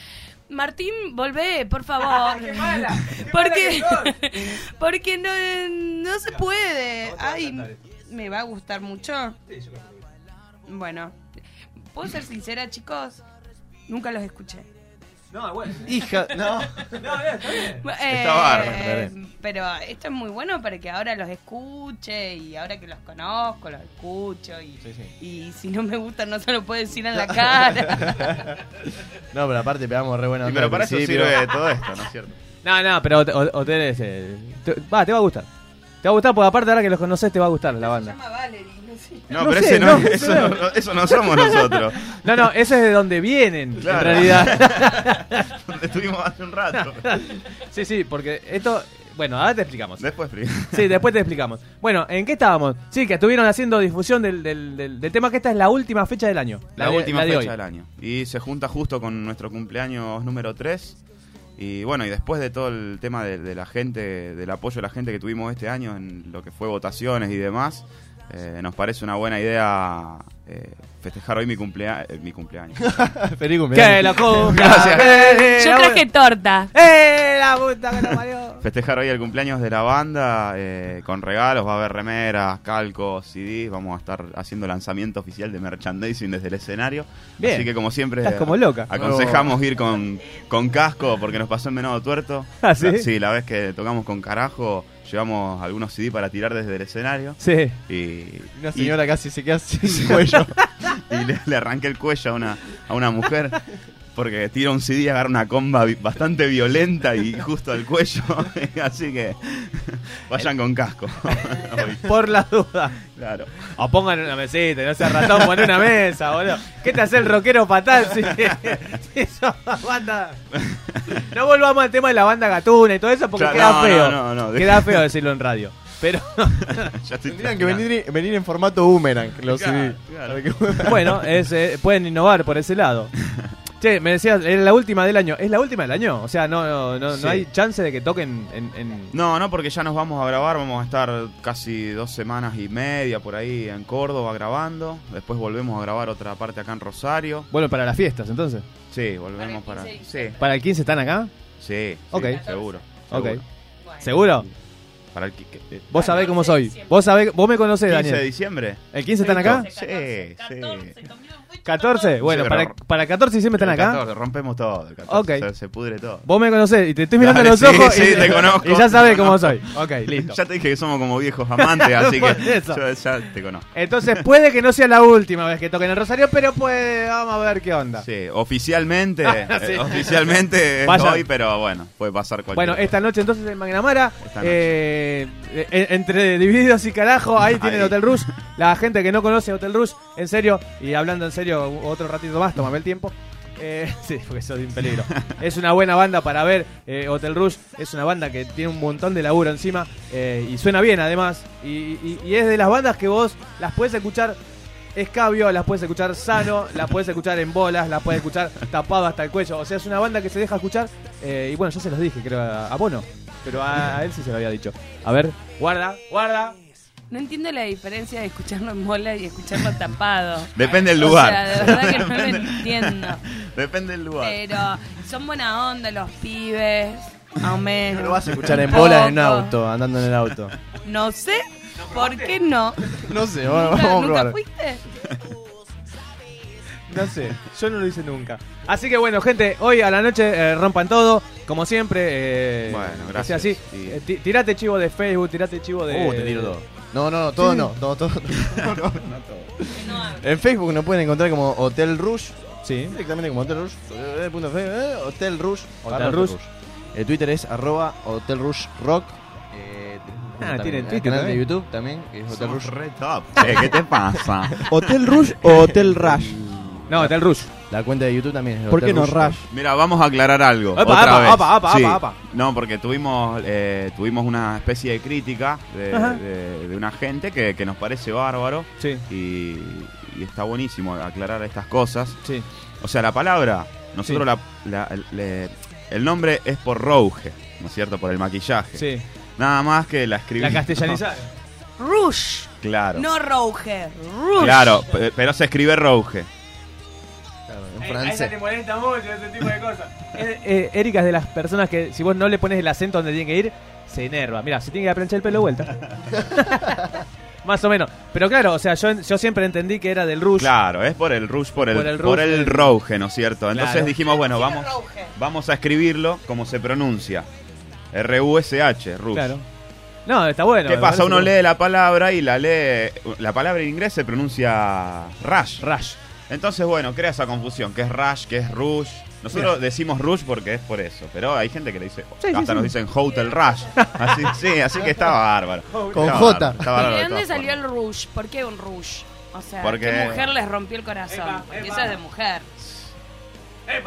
Martín, volvé, por favor. ¡Qué mala! ¡Qué Porque, mala porque no, no se puede. Ay, me va a gustar mucho. Bueno, ¿puedo ser sincera, chicos? Nunca los escuché. No, bueno. Hija, no. No, bien, está bien. Eh, Está bárbaro. pero esto es muy bueno para que ahora los escuche y ahora que los conozco, los escucho y, Sí, sí. y si no me gustan no se lo puedo decir en la cara. No, pero aparte pegamos re buena Y onda pero al para eso principio. sirve todo esto, ¿no es cierto? No, no, pero hot- hoteles. Eh, te, va, te va a gustar. Te va a gustar porque aparte ahora que los conoces te va a gustar la banda. No, No pero sé, ese no, no, eso, no. no, eso no somos nosotros. No, no, ese es de donde vienen, Claro. en realidad. Donde estuvimos hace un rato. Sí, sí, porque esto Bueno, ahora te explicamos. Después explicamos. Sí, después te explicamos. Bueno, ¿en qué estábamos? Sí, que estuvieron haciendo difusión del, del, del, del tema, que esta es la última fecha del año. La, de, última la de fecha hoy. del año. Y se junta justo con nuestro cumpleaños número tres. Y bueno, y después de todo el tema de, de la gente, del apoyo de la gente que tuvimos este año en lo que fue votaciones y demás, eh, nos parece una buena idea eh, festejar hoy mi, cumplea eh, mi cumpleaños. Feliz cumpleaños. ¡Que la cumpla! Gracias. Eh, Yo la traje torta. ¡Eh, la puta que lo parió! Festejar hoy el cumpleaños de la banda eh, con regalos, va a haber remeras, calcos, C Ds, vamos a estar haciendo lanzamiento oficial de merchandising desde el escenario. Bien. Así que como siempre Estás como loca. aconsejamos ir con, con casco porque nos pasó en Venado Tuerto. ¿Ah, sí? La, sí, la vez que tocamos con Carajo, llevamos algunos C D para tirar desde el escenario. Sí. Y Una y- señora casi se queda sin cuello. y le, le arranqué el cuello a una, a una mujer porque tira un C D y agarra una comba vi- bastante violenta y justo al cuello. Así que vayan con casco. Por la duda. Claro. O pongan una mesita, no sea ratón, pon una mesa, boludo. ¿Qué te hace el rockero fatal si, si sos banda? No volvamos al tema de la banda gatuna y todo eso porque Claro, queda no, feo. no, no, no. Queda feo decirlo en radio. Pero Ya estoy Tendrían que venir, venir en formato boomerang. Los Claro, C D. claro. Para que- bueno, es, eh, pueden innovar por ese lado. Che, me decías, era la última del año. ¿Es la última del año? O sea, no, no, no, Sí. no hay chance de que toquen en... en... No, no, porque ya nos vamos a grabar, vamos a estar casi dos semanas y media por ahí en Córdoba grabando, después volvemos a grabar otra parte acá en Rosario. Bueno, para las fiestas, entonces. Sí, volvemos para... Sí, ¿Para el quince están acá? sí, sí, Ok. seguro. Ok. seguro. ¿Seguro? Para el qui- que- eh, Vos sabés cómo soy. Vos sabés, vos me conocés, quince Daniel. de diciembre. ¿El quince están acá? Sí, sí. ¿catorce? Bueno, Sí, para, pero- para el catorce de diciembre están El acá. catorce, rompemos todo. El catorce, Ok. se, se pudre todo. Vos me conocés y te estoy mirando Dale, a los sí, ojos sí, y, te conozco. y ya sabés Te cómo conozco. soy. Ok, listo. Ya te dije que somos como viejos amantes, así que Por eso. yo ya te conozco. Entonces puede que no sea la última vez que toquen en Rosario, pero pues vamos a ver qué onda. Sí, oficialmente, Ah, sí. eh, oficialmente es Vayan. hoy, pero bueno, puede pasar cualquier Bueno, esta noche entonces en Magnamara, Esta noche. eh, eh, entre Divididos y Carajo, ahí tienen Ahí. Hotel Rush. La gente que no conoce Hotel Rush, en serio, y hablando en serio otro ratito más, tómame el tiempo. Eh, sí, porque soy un peligro. Es una buena banda para ver. eh, Hotel Rush es una banda que tiene un montón de laburo encima eh, y suena bien además. Y, y- y es de las bandas que vos las puedes escuchar escabio, las puedes escuchar sano, las puedes escuchar en bolas, las puedes escuchar tapado hasta el cuello. O sea, es una banda que se deja escuchar. eh, y bueno, yo se los dije, creo, a, a Bono. Pero a, a él sí se lo había dicho. A ver, guarda, guarda. No entiendo la diferencia de escucharlo en bola y escucharlo tapado. Depende del O lugar. sea, de verdad que no lo entiendo. Depende del lugar. Pero son buena onda los pibes, más o menos. No lo vas a escuchar en Un bola en un poco. auto, andando en el auto. No sé, ¿por qué no? No sé, vamos, ¿Nunca, vamos a ¿nunca probar. fuiste? No sé, yo no lo hice nunca. Así que bueno, gente, hoy a la noche eh, rompan todo, como siempre. Eh, Bueno, que gracias, sea así. sí. Eh, ti- tirate chivo de Facebook, tirate chivo de. Uh, te tiro todo. No, no, no, todo Sí. no. Todo, todo, no, no. En Facebook nos pueden encontrar como Hotel Rush. Sí. Directamente como Hotel Rush. eh, punto fe- eh, Hotel Rush. Hotel barra Rush. El Twitter es arroba Hotel Rush Rock. Eh, Ah, también tienen el Twitter canal de también. YouTube también, que es Hotel Somos Rush. re top. Che, ¿qué te pasa? ¿Hotel Rush o Hotel Rush? No, Hotel Rush. La cuenta de YouTube también es ¿Por Hotel qué no Rush? Mira, vamos a aclarar algo. Epa, otra epa, vez. apa, apa, Sí. apa, apa. No, porque tuvimos eh, tuvimos una especie de crítica de, Ajá. de- de una gente que, que nos parece bárbaro. Sí. Y, y está buenísimo aclarar estas cosas. Sí. O sea, la palabra, nosotros la, la- le- el nombre es por Rouge, ¿no es cierto? Por el maquillaje. Sí. Nada más que la escribimos. La castellanizada. Rush, Claro. no Rouge. Rush. Claro, pe- pero se escribe Rouge. En A esa francés. te molesta mucho ese tipo de cosas. Eh, eh, Erika es de las personas que si vos no le pones el acento donde tiene que ir, se enerva. Mira, si tiene que planchar el pelo de vuelta. Más o menos. Pero claro, o sea, yo, yo siempre entendí que era del Rush. Claro, es por el Rush, por el, Por el por Rush, el el- Rouge, ¿no es cierto? Entonces Claro. dijimos, bueno, vamos, vamos a escribirlo como se pronuncia. R U S H, Rush. Claro. No, está bueno. ¿Qué me pasa? parece Uno que- lee la palabra y la lee. La palabra en inglés se pronuncia Rush. Rush. Entonces, bueno, crea esa confusión. ¿Qué es Rush? ¿Qué es Rush? Nosotros decimos Rush porque es por eso. Pero hay gente que le dice. Sí, sí, hasta sí. nos dicen Hotel Rush. Así, sí, así que está bárbaro. Con Está J. bárbaro, está bárbaro ¿Y de de dónde todas salió formas. el Rush? ¿Por qué un Rush? O sea, Porque- ¿qué mujer les rompió el corazón? Epa, Porque epa. eso es de mujer. Epa.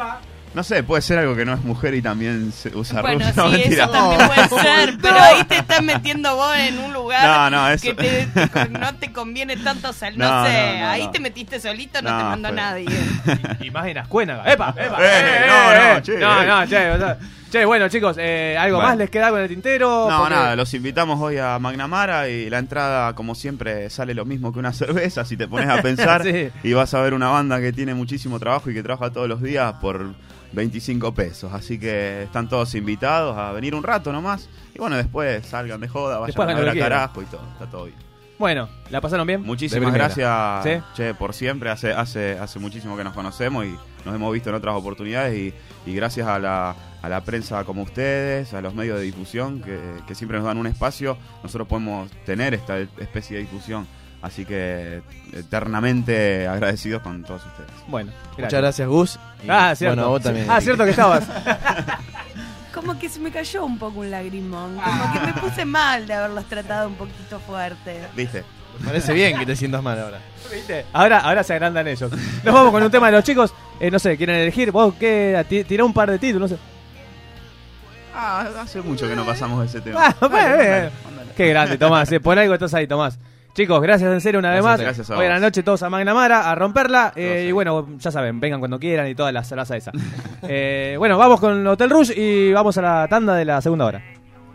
No sé, puede ser algo que no es mujer y también se usa Bueno, ruso. No, sí, mentira. eso también puede ser, pero ahí te estás metiendo vos en un lugar No, no, eso- que te- te- no te conviene tanto salir. No, No, sé, no, no, ahí no. te metiste solito, no, No, te mandó fue- nadie. Y más en Ascuénaga. ¡Epa! ¡Epa! Eh, no, no, che, No, eh. no, che. o sea, che, bueno, chicos, eh, ¿algo Bueno. más les queda con el tintero? No, Porque- nada, los invitamos hoy a Magnamara y la entrada, como siempre, sale lo mismo que una cerveza si te pones a pensar. Sí. Y vas a ver una banda que tiene muchísimo trabajo y que trabaja todos los días por veinticinco pesos. Así que están todos invitados a venir un rato nomás. Y bueno, después salgan de joda, vayan Después a hagan lo ver a que quieran. carajo y todo. Está todo bien. Bueno, ¿la pasaron bien? Muchísimas De primera. gracias, ¿Sí? Che, por siempre. Hace, hace, hace muchísimo que nos conocemos y nos hemos visto en otras oportunidades. Y, y gracias a la, a la prensa como ustedes, a los medios de difusión que, que siempre nos dan un espacio, nosotros podemos tener esta especie de difusión. Así que eternamente agradecidos con todos ustedes. Bueno, Muchas gracias, Gus. Y, Ah, cierto. Bueno, a vos también. Ah, cierto que estabas. Como que se me cayó un poco un lagrimón. Como que me puse mal de haberlos tratado un poquito fuerte. ¿Viste? Me parece bien que te sientas mal ahora. ¿Viste? Ahora, ahora se agrandan ellos. Nos vamos con un tema de los chicos. Eh, no sé, ¿quieren elegir? ¿Vos qué? Ti- Tirá un par de títulos, no sé. Ah, hace mucho que no pasamos ese tema. Ah, bueno, bien. Qué grande, Tomás. Eh, por algo estás ahí, Tomás. Chicos, gracias en serio una vez más. Gracias a Hoy a la vos. noche todos a Magnamara a romperla. eh, y bueno, ya saben, vengan cuando quieran y toda la zaraza esa. Eh, bueno, vamos con Hotel Rush y vamos a la tanda de la segunda hora.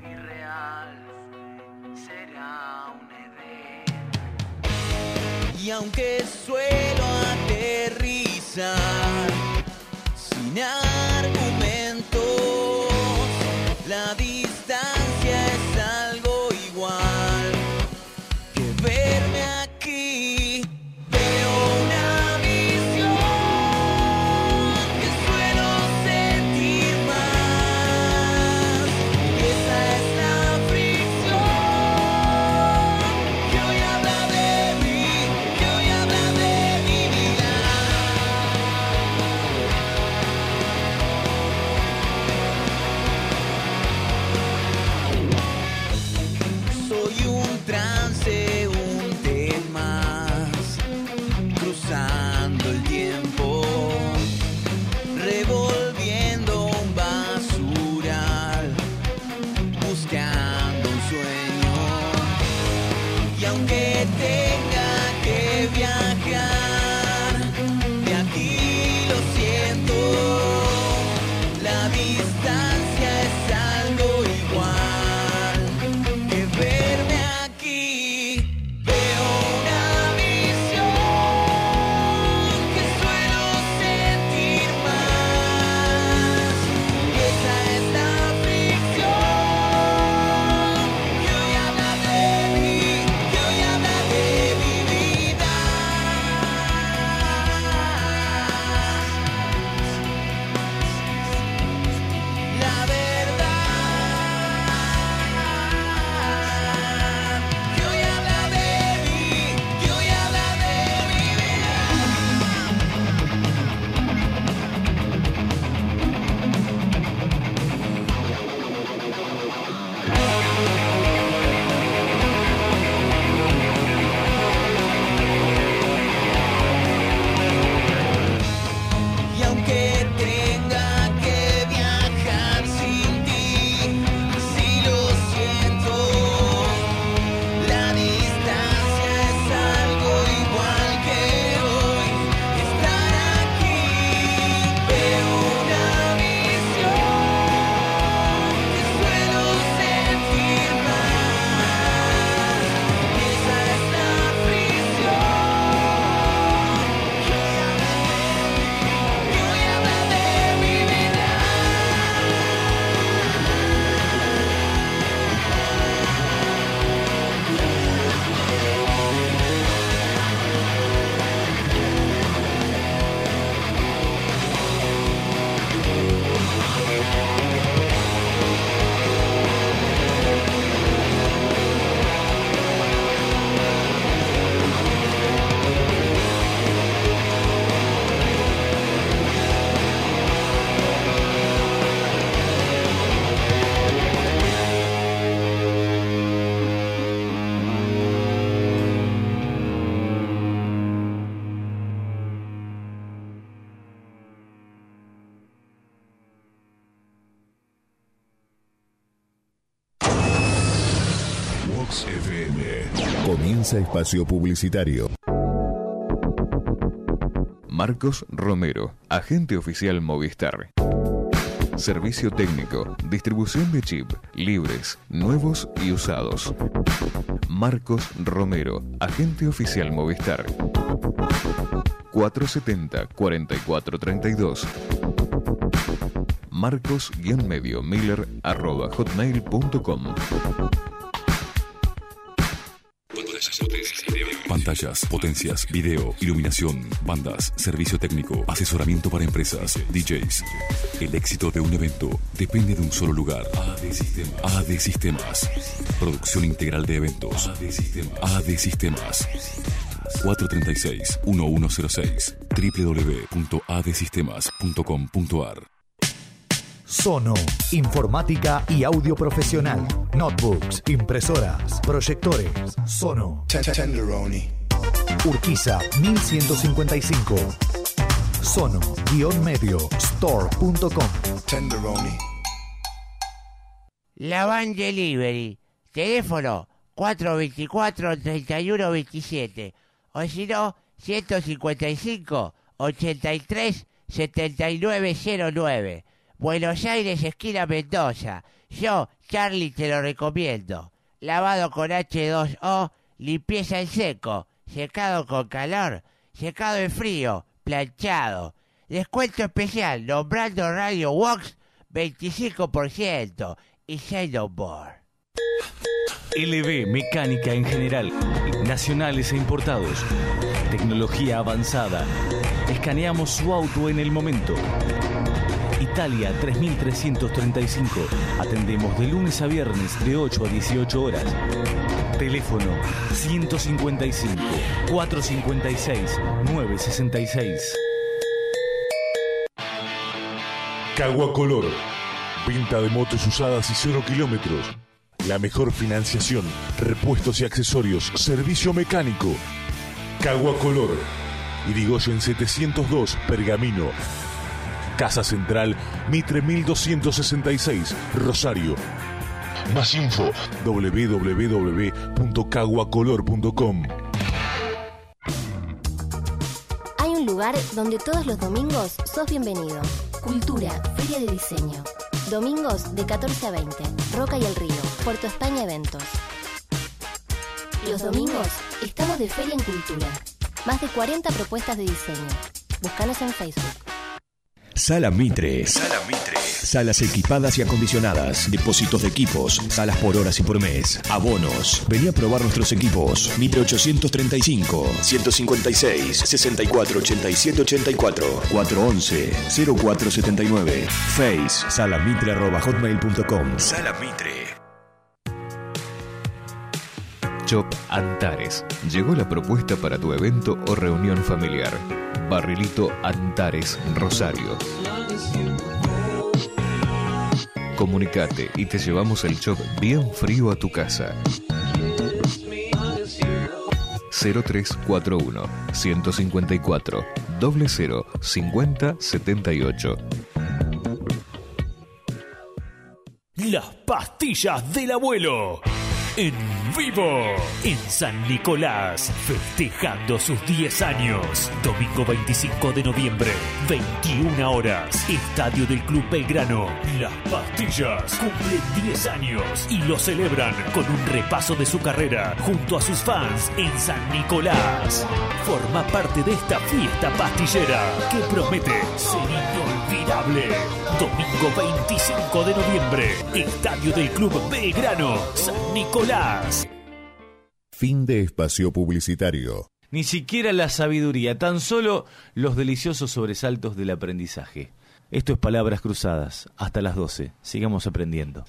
Y aunque suelo aterrizar sin argumentos, la distancia es algo igual que verme aquí. Veo una visión que suelo sentir más. Y esa es la fricción que hoy habla de mí, que hoy habla de mi vida. Soy un transeúnte más, cruzando el tiempo, revolviendo un basural, buscando un sueño. Y aunque tenga que viajar, de aquí lo siento, la distancia es algo igual que verme aquí. Veo una visión que suelo sentir más. Y esa es la fricción que hoy habla de mí, que hoy habla de mi vida. M. Comienza espacio publicitario. Marcos Romero, agente oficial Movistar. Servicio técnico, distribución de chip, libres, nuevos y usados. Marcos Romero, agente oficial Movistar. cuatrocientos setenta, cuarenta y cuatro treinta y dos. Marcos-medio Miller arroba hotmail punto com. Pantallas, potencias, video, iluminación, bandas, servicio técnico, asesoramiento para empresas, D Js. El éxito de un evento depende de un solo lugar. A D Sistemas. A D Sistemas. Producción integral de eventos. A D Sistemas. A D Sistemas. cuatro tres seis, uno uno cero seis. doble u doble u doble u punto a d sistemas punto com punto a r. Sono, informática y audio profesional. Notebooks, impresoras, proyectores. Sono. Tenderoni. Urquiza, mil ciento cincuenta y cinco. Sono-medio store punto com. Tenderoni. La Van Delivery. Teléfono cuatro dos cuatro, tres uno dos siete. O si no, ciento cincuenta y cinco, ochenta y tres, setenta y nueve cero nueve. Buenos Aires, esquina Mendoza. Yo, Charlie, te lo recomiendo. Lavado con hache dos o, limpieza en seco, secado con calor, secado en frío, planchado. Descuento especial, nombrando Radio Wax, veinticinco por ciento. Y say no more. L B Mecánica en general, nacionales e importados. Tecnología avanzada. Escaneamos su auto en el momento. Italia tres mil trescientos treinta y cinco. Atendemos de lunes a viernes de ocho a dieciocho horas. Teléfono ciento cincuenta y cinco, cuatrocientos cincuenta y seis, novecientos sesenta y seis. Cagua Color. Venta de motos usadas y cero kilómetros. La mejor financiación, repuestos y accesorios, servicio mecánico. Cagua Color. Irigoyen setecientos dos, Pergamino. Casa Central, Mitre mil doscientos sesenta y seis, Rosario. Más info, doble u doble u doble u punto caguacolor punto com. Hay un lugar donde todos los domingos sos bienvenido. Cultura, Feria de Diseño. Domingos de catorce a veinte. Roca y el Río, Puerto España Eventos. Los domingos estamos de Feria en Cultura. Más de cuarenta propuestas de diseño. Búscanos en Facebook. Sala Mitre. Sala Mitre. Salas equipadas y acondicionadas. Depósitos de equipos. Salas por horas y por mes. Abonos. Vení a probar nuestros equipos. Mitre ochocientos treinta y cinco, ciento cincuenta y seis, sesenta y cuatro ochenta y siete ochenta y cuatro, cuatrocientos once, cero cuatro setenta y nueve. Face salamitre arroba hotmail punto com. Sala Mitre. Shop Antares. Llegó la propuesta para tu evento o reunión familiar. Barrilito Antares, Rosario. Comunicate y te llevamos el shop bien frío a tu casa. cero tres cuatro uno, ciento cincuenta y cuatro, cero cero, cincuenta, setenta y ocho. Las pastillas del abuelo. En vivo, en San Nicolás, festejando sus diez años. Domingo veinticinco de noviembre, veintiuna horas. Estadio del Club Belgrano. Las Pastillas cumplen diez años y lo celebran con un repaso de su carrera junto a sus fans en San Nicolás. Forma parte de esta fiesta pastillera que promete ser inolvidable. Domingo veinticinco de noviembre, Estadio del Club Belgrano, San Nicolás. Fin de espacio publicitario. Ni siquiera la sabiduría, tan solo los deliciosos sobresaltos del aprendizaje. Esto es Palabras Cruzadas. Hasta las doce. Sigamos aprendiendo.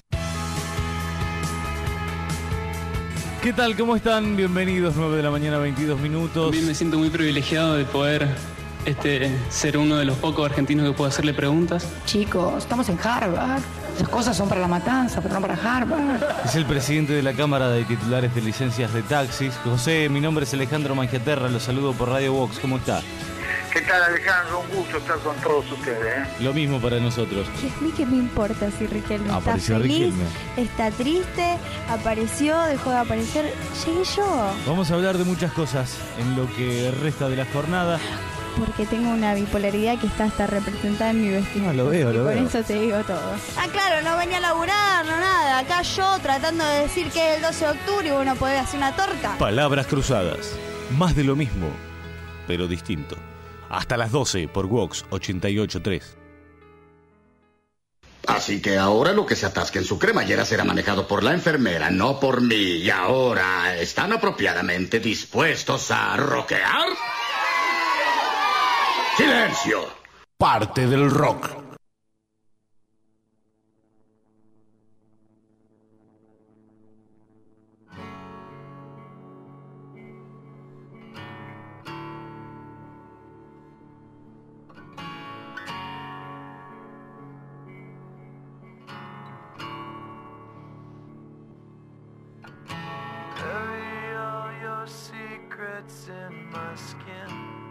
¿Qué tal? ¿Cómo están? Bienvenidos, nueve de la mañana, veintidós minutos. También me siento muy privilegiado de poder este, ser uno de los pocos argentinos que puedo hacerle preguntas. Chicos, estamos en Harvard. Las cosas son para La Matanza, pero no para Harvard. Es el presidente de la Cámara de Titulares de Licencias de Taxis. José, mi nombre es Alejandro Mangiaterra, lo saludo por Radio Vox. ¿Cómo está? ¿Qué tal, Alejandro? Un gusto estar con todos ustedes. ¿eh? Lo mismo para nosotros. ¿Y a mí qué me importa si Riquelme está Apareció feliz, Riquelme. está triste, apareció, dejó de aparecer? Llegué yo. Vamos a hablar de muchas cosas en lo que resta de la jornada. Porque tengo una bipolaridad que está hasta representada en mi vestido. No, lo veo, y lo por veo. eso te digo todo. Ah, claro, no venía a laburar, no nada. Acá yo tratando de decir que es el doce de octubre y bueno, poder hacer una torta. Palabras cruzadas. Más de lo mismo, pero distinto. Hasta las doce por Vox ochenta y ocho punto tres. Así que ahora lo que se atasque en su cremallera será manejado por la enfermera, no por mí. Y ahora, ¿están apropiadamente dispuestos a rockear? ¡Silencio! Parte del rock. Bury all your secrets in my skin.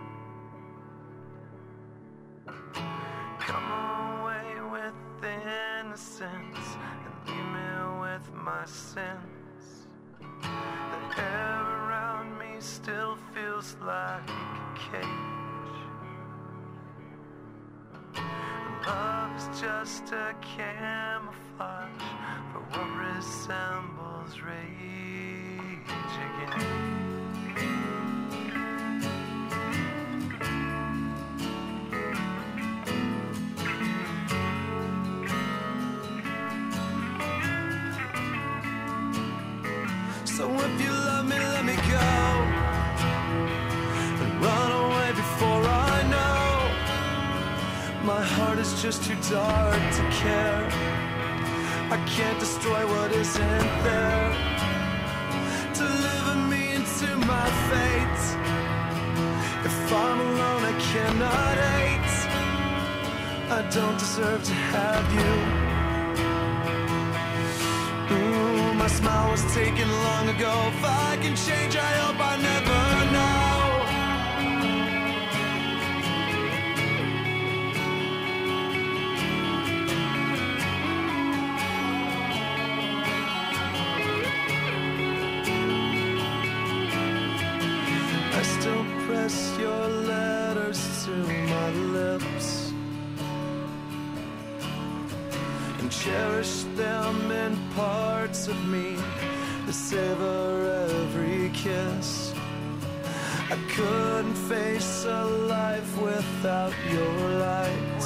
Come away with the innocence and leave me with my sins. The air around me still feels like a cage. Love's just a camouflage for what resembles rage again. So if you love me, let me go and run away before I know. My heart is just too dark to care. I can't destroy what isn't there. Deliver me into my fate. If I'm alone, I cannot hate. I don't deserve to have you. Ooh, my smile was taken long ago. If I can change, I hope I never know. I still press your letters to my lips and cherish them in parts of me that savor every kiss. I couldn't face a life without your light,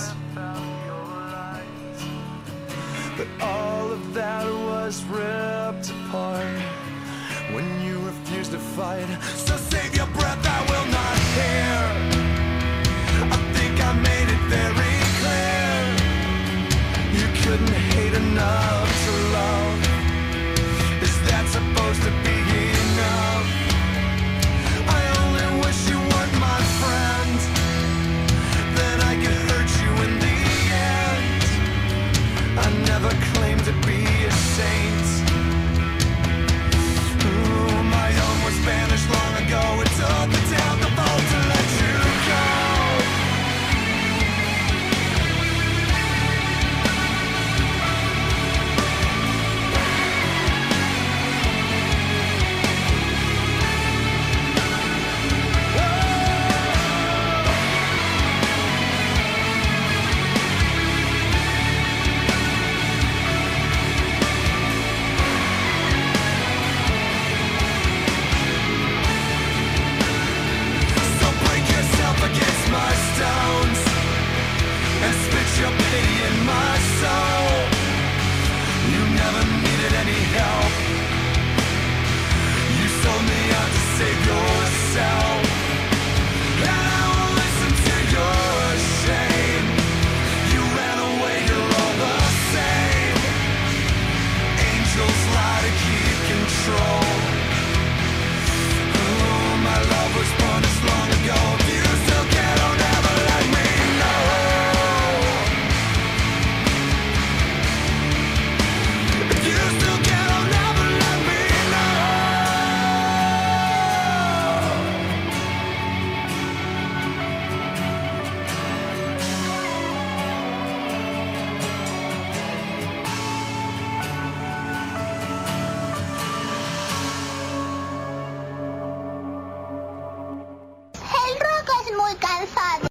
but all of that was ripped apart when you refused to fight. So save your breath, I will not hear. I think I made it very clear. You couldn't hate enough to love. Is that supposed to be enough? I only wish you weren't my friend. Then I could hurt you in the end. I never claimed to be a saint. Ooh, my own was banished long ago. It took a downfall to let you go.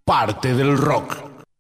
Parte del rock.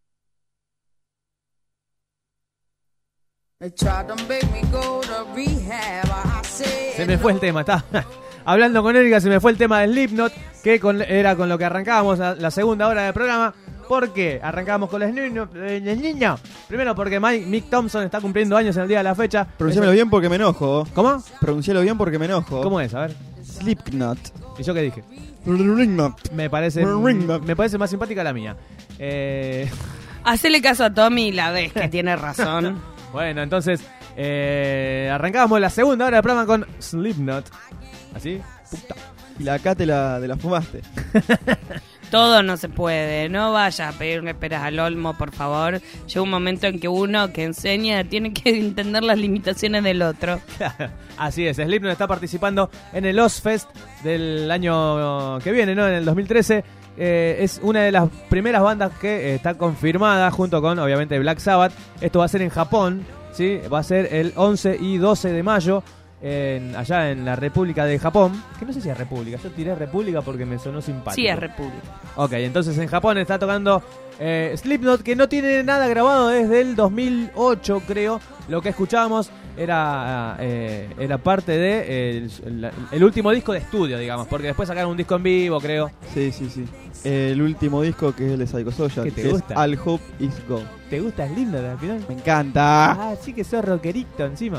Se me fue el tema, está. Hablando con Erika, se me fue el tema del Slipknot, que con, era con lo que arrancábamos la, la segunda hora del programa. ¿Por qué? Arrancamos con los niños. Niño. Primero porque Mike, Mick Thompson está cumpliendo años en el día de la fecha. Pronuncialo bien porque me enojo. ¿Cómo? Pronuncialo bien porque me enojo. ¿Cómo es? A ver. Slipknot. ¿Y yo qué dije? Me parece, me parece más simpática la mía. Eh... Hacele caso a Tommy y la ves que tiene razón. Bueno, entonces eh, arrancábamos la segunda hora del programa con Slipknot. ¿Así? Puta. Y la acá te la, te la fumaste. Todo no se puede, no vayas a pedirle peras al olmo, por favor. Llega un momento en que uno que enseña tiene que entender las limitaciones del otro. Así es, Slipknot está participando en el Ozfest del año que viene, ¿no? En el dos mil trece. Eh, es una de las primeras bandas que eh, está confirmada junto con, obviamente, Black Sabbath. Esto va a ser en Japón, ¿sí? Va a ser el once y doce de mayo. En, allá en la República de Japón, que no sé si es República, yo tiré República porque me sonó simpático. Sí, es República. Ok, entonces en Japón está tocando eh, Slipknot, que no tiene nada grabado desde el dos mil ocho, creo. Lo que escuchábamos era eh, era parte de eh, el, el, el último disco de estudio, digamos, porque después sacaron un disco en vivo, creo. Sí, sí, sí. El último disco, que es el de Psychosoya, ¿Qué te que gusta? es All Hope Is Gone. ¿Te gusta Slipknot al final? Me encanta. Ah, sí que sos rockerito encima.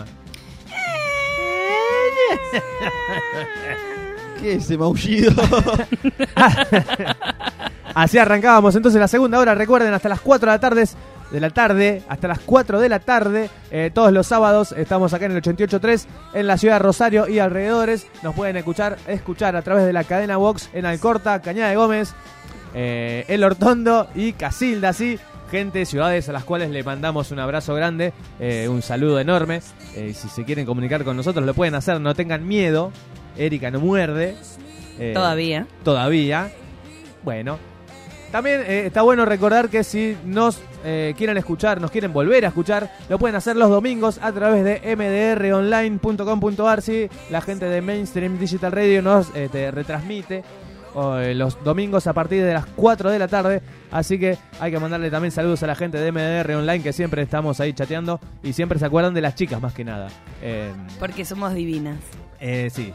¿Qué es ese maullido? Así arrancábamos entonces la segunda hora. Recuerden, hasta las cuatro de la tarde, de la tarde hasta las cuatro de la tarde, eh, todos los sábados estamos acá en el ochenta y ocho punto tres en la ciudad de Rosario y alrededores. Nos pueden escuchar, escuchar a través de la cadena Vox en Alcorta, Cañada de Gómez, eh, El Hortondo y Casilda, sí. Gente, ciudades a las cuales le mandamos un abrazo grande, eh, un saludo enorme. Eh, si se quieren comunicar con nosotros lo pueden hacer, no tengan miedo. Erika no muerde. Eh, todavía. Todavía. Bueno. También eh, está bueno recordar que si nos eh, quieren escuchar, nos quieren volver a escuchar, lo pueden hacer los domingos a través de m d r online punto com punto a r. ¿Sí? La gente de Mainstream Digital Radio nos eh, te retransmite los domingos a partir de las cuatro de la tarde, así que hay que mandarle también saludos a la gente de M D R Online, que siempre estamos ahí chateando y siempre se acuerdan de las chicas más que nada. Eh, Porque somos divinas. Eh, sí.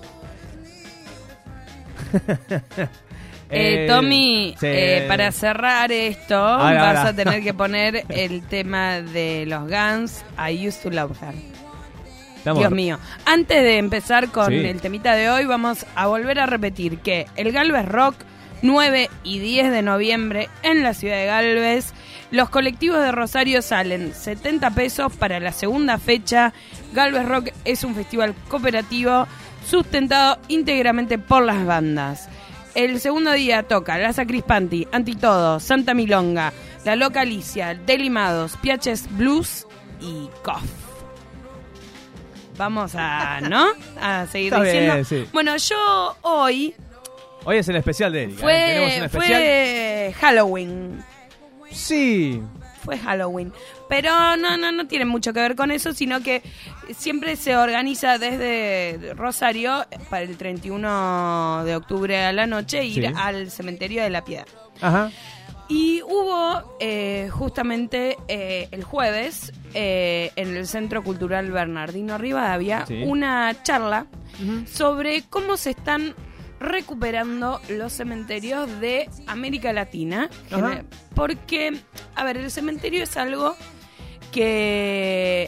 eh, Tommy, sí. eh, para cerrar esto, ahora, vas ahora. a tener que poner el tema de los Guns, I Used to Love Her. Estamos... Dios mío. Antes de empezar con sí. el temita de hoy, vamos a volver a repetir que el Galvez Rock, nueve y diez de noviembre en la ciudad de Galvez. Los colectivos de Rosario salen setenta pesos para la segunda fecha. Galvez Rock es un festival cooperativo sustentado íntegramente por las bandas. El segundo día toca La Sacrispanti, Antitodo, Santa Milonga, La Loca Alicia, Delimados, Piaches Blues y Cough. Vamos a, ¿no? A seguir Está diciendo. bien, sí. Bueno, yo hoy... Hoy es el especial de Erika. Fue, ¿eh? Tenemos un especial. fue Halloween. Sí. Fue Halloween. Pero no, no, no tiene mucho que ver con eso, sino que siempre se organiza desde Rosario para el treinta y uno de octubre a la noche ir Sí. al cementerio de La Piedad. Ajá. Y hubo eh, justamente eh, el jueves eh, en el Centro Cultural Bernardino Rivadavia Sí. una charla Uh-huh. sobre cómo se están recuperando los cementerios de América Latina. Ajá. Porque, a ver, el cementerio es algo que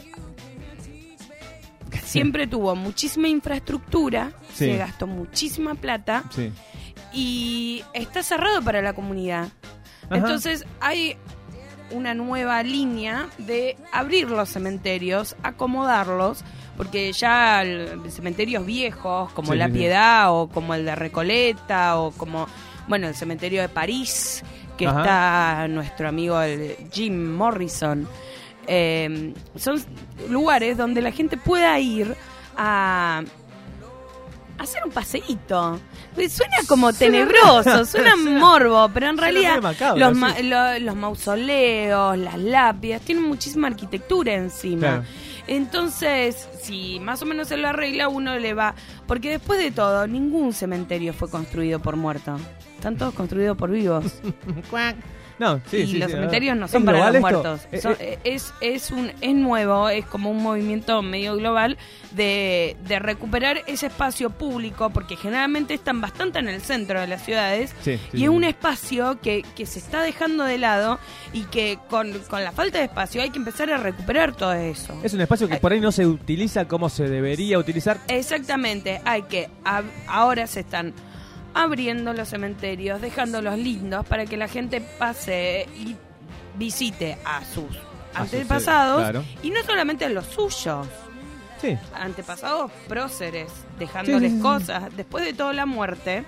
siempre tuvo muchísima infraestructura, Sí. se gastó muchísima plata Sí. y está cerrado para la comunidad. Ajá. Entonces hay una nueva línea de abrir los cementerios, acomodarlos, porque ya el- cementerios viejos como Sí, La sí, sí. Piedad o como el de Recoleta o como, bueno, el cementerio de París, que Ajá. está nuestro amigo el Jim Morrison, eh, son lugares donde la gente pueda ir a hacer un paseíto. Suena como tenebroso, suena morbo, pero en Suena realidad medio macabro, los, sí. ma- lo- los mausoleos, las lápidas, tienen muchísima arquitectura encima. Claro. Entonces, si más o menos se lo arregla, uno le va Porque después de todo, ningún cementerio fue construido por muertos. Están todos construidos por vivos. No, sí, y sí, los sí, cementerios no ¿Es son para los global esto? muertos. Eh, Son- eh, es, es, un, es nuevo, es como un movimiento medio global de, de recuperar ese espacio público, porque generalmente están bastante en el centro de las ciudades, Sí, sí, y sí. es un espacio que, que se está dejando de lado y que con, con la falta de espacio hay que empezar a recuperar todo eso. Es un espacio que por ahí no se utiliza como se debería utilizar. Exactamente, hay que, ab- ahora se están abriendo los cementerios, dejándolos lindos para que la gente pase y visite a sus A sus, antepasados, eh, claro. y no solamente a los suyos, Sí. antepasados próceres, dejándoles Sí, sí, sí, sí. cosas. Después de toda la muerte,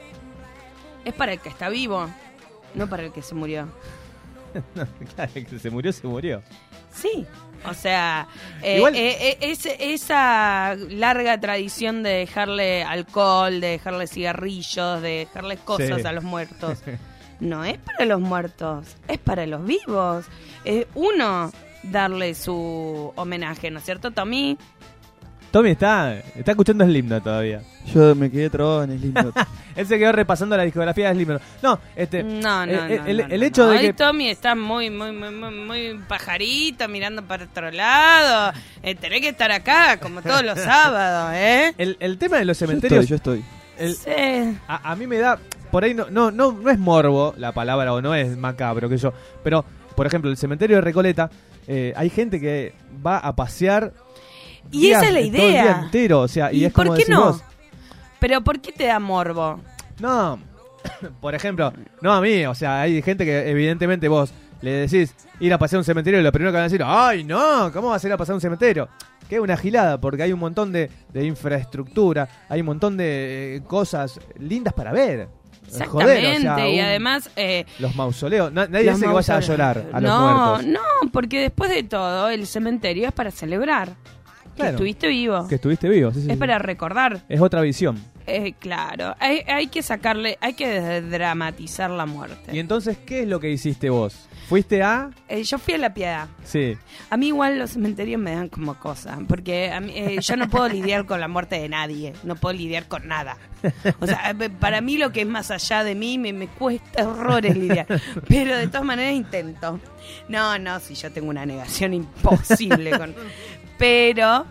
es para el que está vivo, no para el que se murió. No, claro, el que se murió, se murió. Sí, o sea, eh, Igual- eh, eh, es- esa larga tradición de dejarle alcohol, de dejarle cigarrillos, de dejarle cosas Sí. a los muertos, no es para los muertos, es para los vivos. Es uno darle su homenaje, ¿no es cierto, Tommy? Tommy está, está escuchando Slipknot todavía. Yo me quedé trabado en Slipknot. Él se quedó repasando la discografía de Slipknot. No, este, No, no, eh, no, eh, el, no, el no, hecho no. de Hoy que Tommy está muy, muy, muy, muy, muy pajarito, mirando para otro lado. Eh, tenés que estar acá, como todos los sábados, ¿eh? el, el tema de los cementerios, Yo estoy, yo estoy. el- Sí. a, a mí me da, por ahí no, no, no, no es morbo la palabra o no es macabro que yo, pero por ejemplo el cementerio de Recoleta, eh, hay gente que va a pasear Y días- esa es la todo el día idea. entero, o sea, y, ¿Y es por como qué decís no? vos. Pero ¿por qué te da morbo? No, por ejemplo, no a mí, o sea, hay gente que evidentemente vos le decís ir a pasear a un cementerio y lo primero que van a decir, ay no, ¿cómo vas a ir a pasar a un cementerio? Que es una gilada, porque hay un montón de, de infraestructura, hay un montón de eh, cosas lindas para ver. Exactamente, Joder, o sea, y un- además... eh, los mausoleos, Na- nadie los dice que vaya a mausoleos. llorar a los no, muertos. No, porque después de todo, el cementerio es para celebrar que Claro. estuviste vivo. Que estuviste vivo, sí, sí, es sí. para recordar. Es otra visión. Eh, claro, hay, hay que sacarle, hay que dramatizar la muerte. Y entonces, ¿qué es lo que hiciste vos? ¿Fuiste a...? Eh, yo fui a La Piedad. Sí. A mí igual los cementerios me dan como cosa, porque a mí, eh, yo no puedo lidiar con la muerte de nadie, no puedo lidiar con nada. O sea, eh, para mí lo que es más allá de mí me, me cuesta horrores lidiar, pero de todas maneras intento. No, no, si yo tengo una negación imposible con... Pero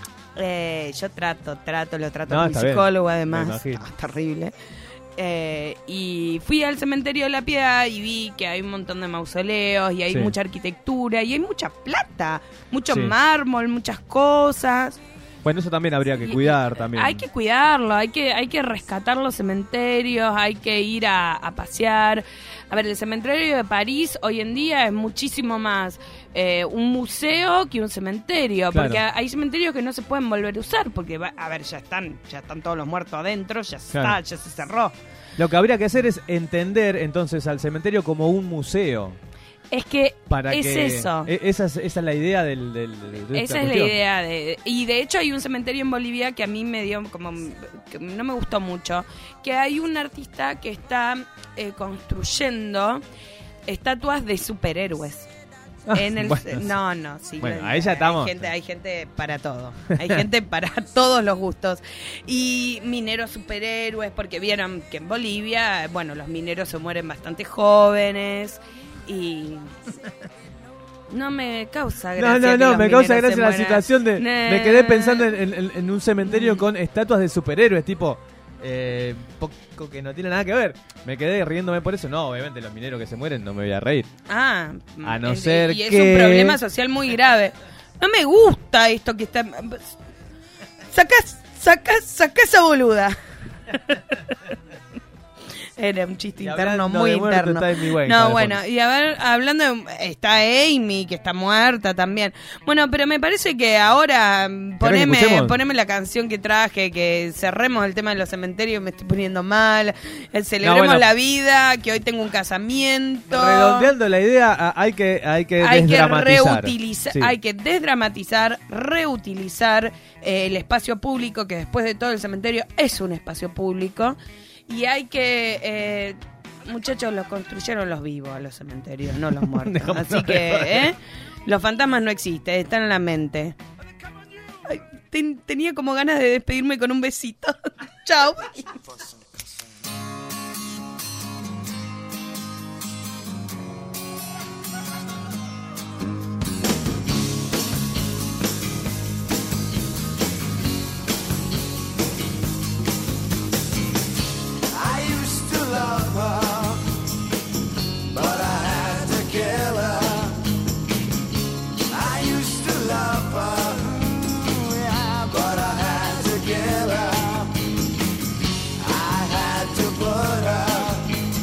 eh, yo trato, trato, lo trato No, con mi está bien, psicólogo me además. imagino. Ah, terrible. Eh, y fui al cementerio de La Piedad y vi que hay un montón de mausoleos y hay Sí. mucha arquitectura y hay mucha plata, mucho Sí. mármol, muchas cosas. Bueno, eso también habría que cuidar también. Hay que cuidarlo, hay que, hay que rescatar los cementerios, hay que ir a, a pasear. A ver, el cementerio de París hoy en día es muchísimo más eh, un museo que un cementerio, Claro. porque hay cementerios que no se pueden volver a usar, porque, va- a ver, ya están, ya están todos los muertos adentro, ya Claro. está, ya se cerró. Lo que habría que hacer es entender entonces al cementerio como un museo. Es que Para es que, eso. e- Esa es, esa es la idea del, del- de esta Esa es la cuestión. idea. De, y de hecho hay un cementerio en Bolivia que a mí me dio como... que no me gustó mucho. Que hay un artista que está eh, construyendo estatuas de superhéroes. Ah, En el, bueno, no, no, sí. Bueno, lo- ahí ya hay estamos. gente, hay gente para todo. Hay gente para todos los gustos. Y mineros superhéroes, porque vieron que en Bolivia, bueno, los mineros se mueren bastante jóvenes y... No me causa gracia. No, no, que no, los me causa mineros se gracia la mueran. situación de... Nah. Me quedé pensando en, en- en un cementerio con estatuas de superhéroes, tipo... Eh, poco que no tiene nada que ver. Me quedé riéndome por eso. No, obviamente los mineros que se mueren no me voy a reír. Ah, A no el- ser y es que- un problema social muy grave. No me gusta esto que está... Sacás, sacás, sacás esa boluda. Era un chiste Y interno hablando muy de muerte interno. está Amy Winehouse No, de bueno, fondo. y a ver, hablando de... Está Amy, que está muerta también. Bueno, pero me parece que ahora mm, poneme, escuchemos? poneme la canción que traje, que cerremos el tema de los cementerios, me estoy poniendo mal. Eh, Celebremos No, bueno. la vida, que hoy tengo un casamiento. Redondeando la idea, a- hay que, hay que Hay que desdramatizar. reutilizar, Sí. hay que desdramatizar, reutilizar eh, el espacio público, que después de todo el cementerio es un espacio público, y hay que, eh, muchachos, los construyeron los vivos los cementerios, no los muertos. Dejamos Así de que, joder. ¿eh? Los fantasmas no existen, están en la mente. Ay, ten- tenía como ganas de despedirme con un besito. Chao. I used to love her, but I had to kill her. I used to love her, yeah, but I had to kill her. I had to put her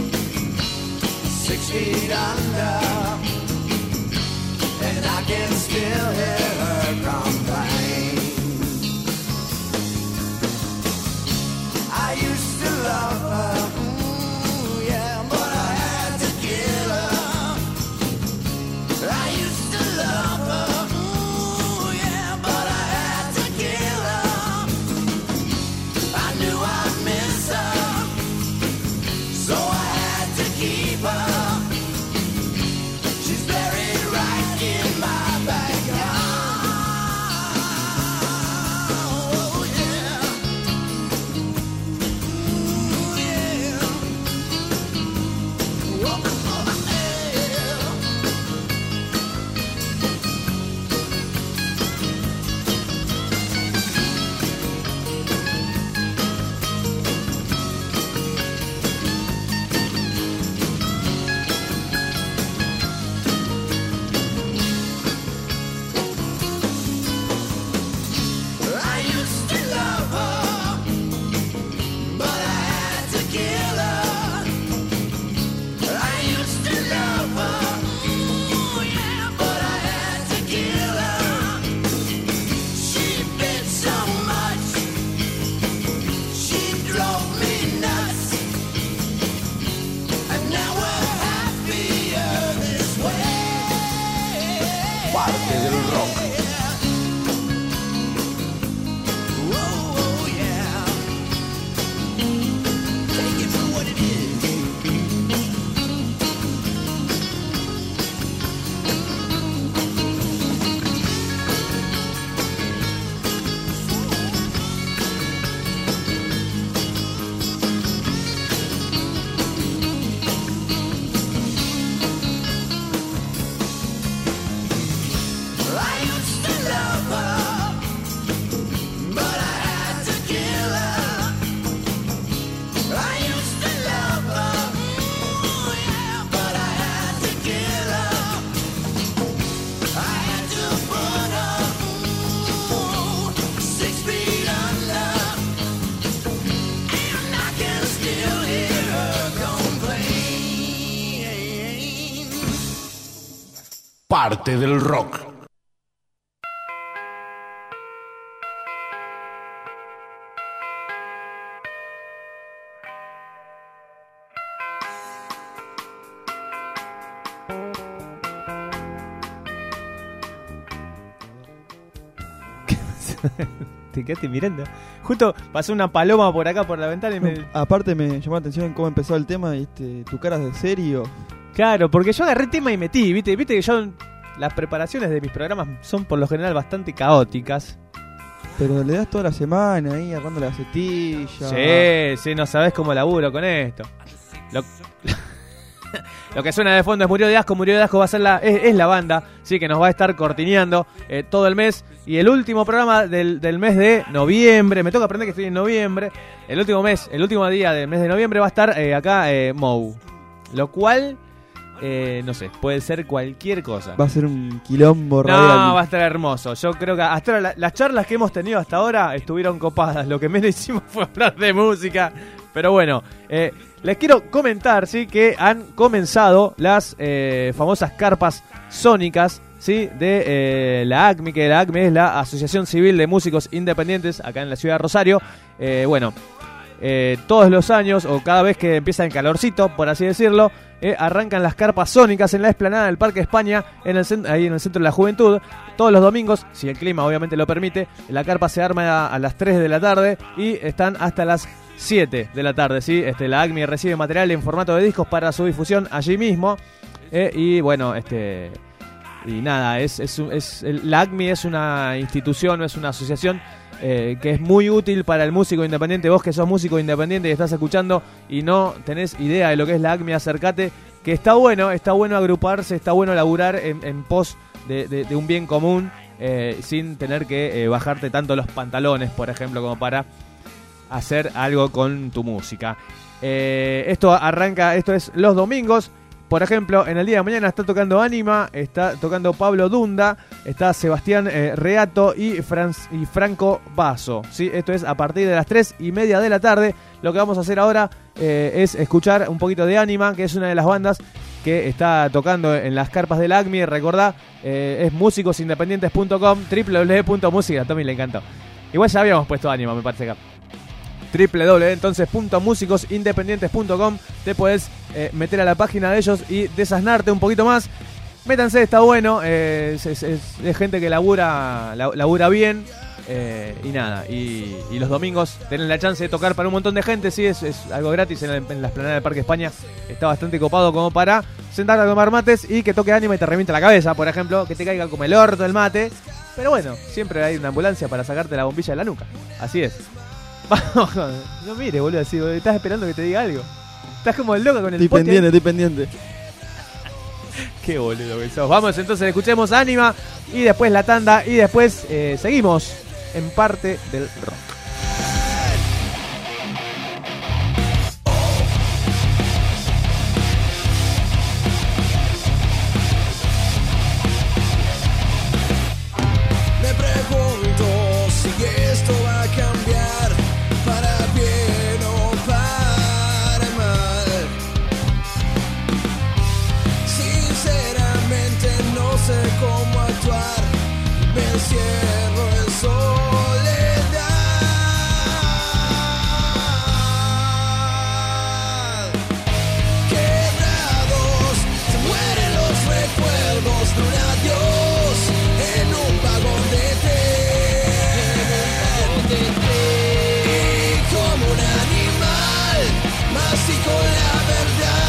six feet under, and I can still hear her complain. I used to love her, ooh, yeah, but I had to kill her. I used to love her, ooh, yeah, but I had to kill her. I knew I'd miss her, so I had to keep her. She's buried right in my backyard. Oh, yeah. I used to love her, but I had to kill her. I used to love her, ooh, yeah, but I had to kill her. She bit so much, she drove me nuts, and now we're happier this way. Parte del rock. Oh, yeah. Take it for what it is. I used to love her, but I had to kill her. I used to love her, ooh, yeah, but I had to kill her. I had to put her, ooh, six feet under, and I can still hear her complain. Parte del rock. Te quedaste mirando. Justo pasó una paloma por acá por la ventana y me... Aparte me llamó la atención cómo empezó el tema y este, tu cara de serio. Claro, porque yo agarré tema y metí, ¿viste? Viste que yo... Las preparaciones de mis programas son por lo general bastante caóticas. Pero le das toda la semana ahí agarrando la gacetilla. Sí, sí, no sabés cómo laburo con esto. Lo, lo que suena de fondo es Murió de Asco. Murió de Asco va a ser la, es, es la banda, sí, que nos va a estar cortineando eh, todo el mes. Y el último programa del, del mes de noviembre, me toca aprender que estoy en noviembre. El último mes, el último día del mes de noviembre va a estar eh, acá eh, Mou. Lo cual... Eh, no sé, puede ser cualquier cosa. Va a ser un quilombo No, radial. va a estar hermoso. Yo creo que hasta ahora la- las charlas que hemos tenido hasta ahora estuvieron copadas. Lo que menos hicimos fue hablar de música. Pero bueno, eh, les quiero comentar, sí, que han comenzado las eh, famosas carpas sónicas, sí, de eh, la A C M I, que la A C M I es la Asociación Civil de Músicos Independientes acá en la ciudad de Rosario. Eh, bueno, eh, todos los años, o cada vez que empieza el calorcito, por así decirlo, eh, arrancan las carpas sónicas en la explanada del Parque España, en el cent- ahí en el Centro de la Juventud. Todos los domingos, si el clima obviamente lo permite, la carpa se arma a, a las tres de la tarde y están hasta las siete de la tarde, ¿sí? Este, la A C M I recibe material en formato de discos para su difusión allí mismo. Eh, y bueno, este... y nada, es, es, es el, la A C M I es una institución, es una asociación eh, que es muy útil para el músico independiente. Vos que sos músico independiente y estás escuchando y no tenés idea de lo que es la A C M I, acércate, que está bueno, está bueno agruparse, está bueno laburar en, en pos de, de, de un bien común, eh, sin tener que eh, bajarte tanto los pantalones, por ejemplo, como para hacer algo con tu música. Eh, esto arranca, esto es los domingos. Por ejemplo, en el día de mañana está tocando Ánima, está tocando Pablo Dunda, está Sebastián eh, Reato y, Franz, y Franco Basso, ¿sí? Esto es a partir de las tres y media de la tarde. Lo que vamos a hacer ahora eh, es escuchar un poquito de Ánima, que es una de las bandas que está tocando en las carpas del A C M I. Recordá, eh, es músicos independientes punto com, doble u doble u doble u punto música. A Tommy le encantó. Igual ya habíamos puesto Ánima, me parece acá. doble u doble u doble u entonces punto músicos independientes punto com. Te puedes eh, meter a la página de ellos y desasnarte un poquito más. Métanse, está bueno, eh, es, es, es, es gente que labura, la, labura bien, eh, y nada, y, y los domingos tienen la chance de tocar para un montón de gente. Sí, es, es algo gratis en, el, en la explanada del Parque España. Está bastante copado como para sentarte a tomar mates y que toque Ánima y te reviente la cabeza, por ejemplo, que te caiga como el orto el mate. Pero bueno, siempre hay una ambulancia para sacarte la bombilla de la nuca. Así es. No mire, boludo, así, boludo. Estás esperando que te diga algo. Estás como el loco con el Estoy pote. pendiente, estoy pendiente. Qué boludo que sos. Vamos entonces, escuchemos Ánima y después la tanda y después eh, seguimos en parte del rock. Me pregunto si esto va a cambiar para bien o para mal. Sinceramente no sé cómo actuar. Me encierro en soledad. Quebrados se mueren los recuerdos de un adiós en un vagón de tren. Y como un animal mastico la verdad.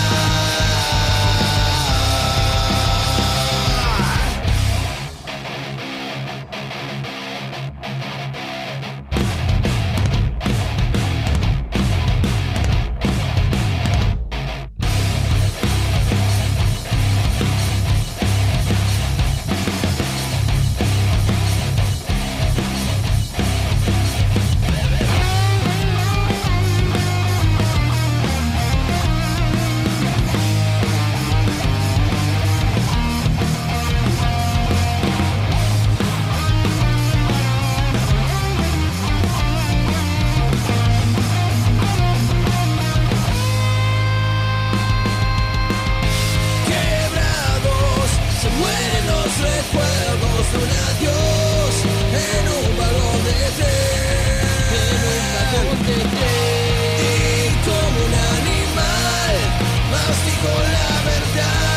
Quebrados se mueren los recuerdos de un adiós en un vagón de tren. Y como un animal mastico la verdad.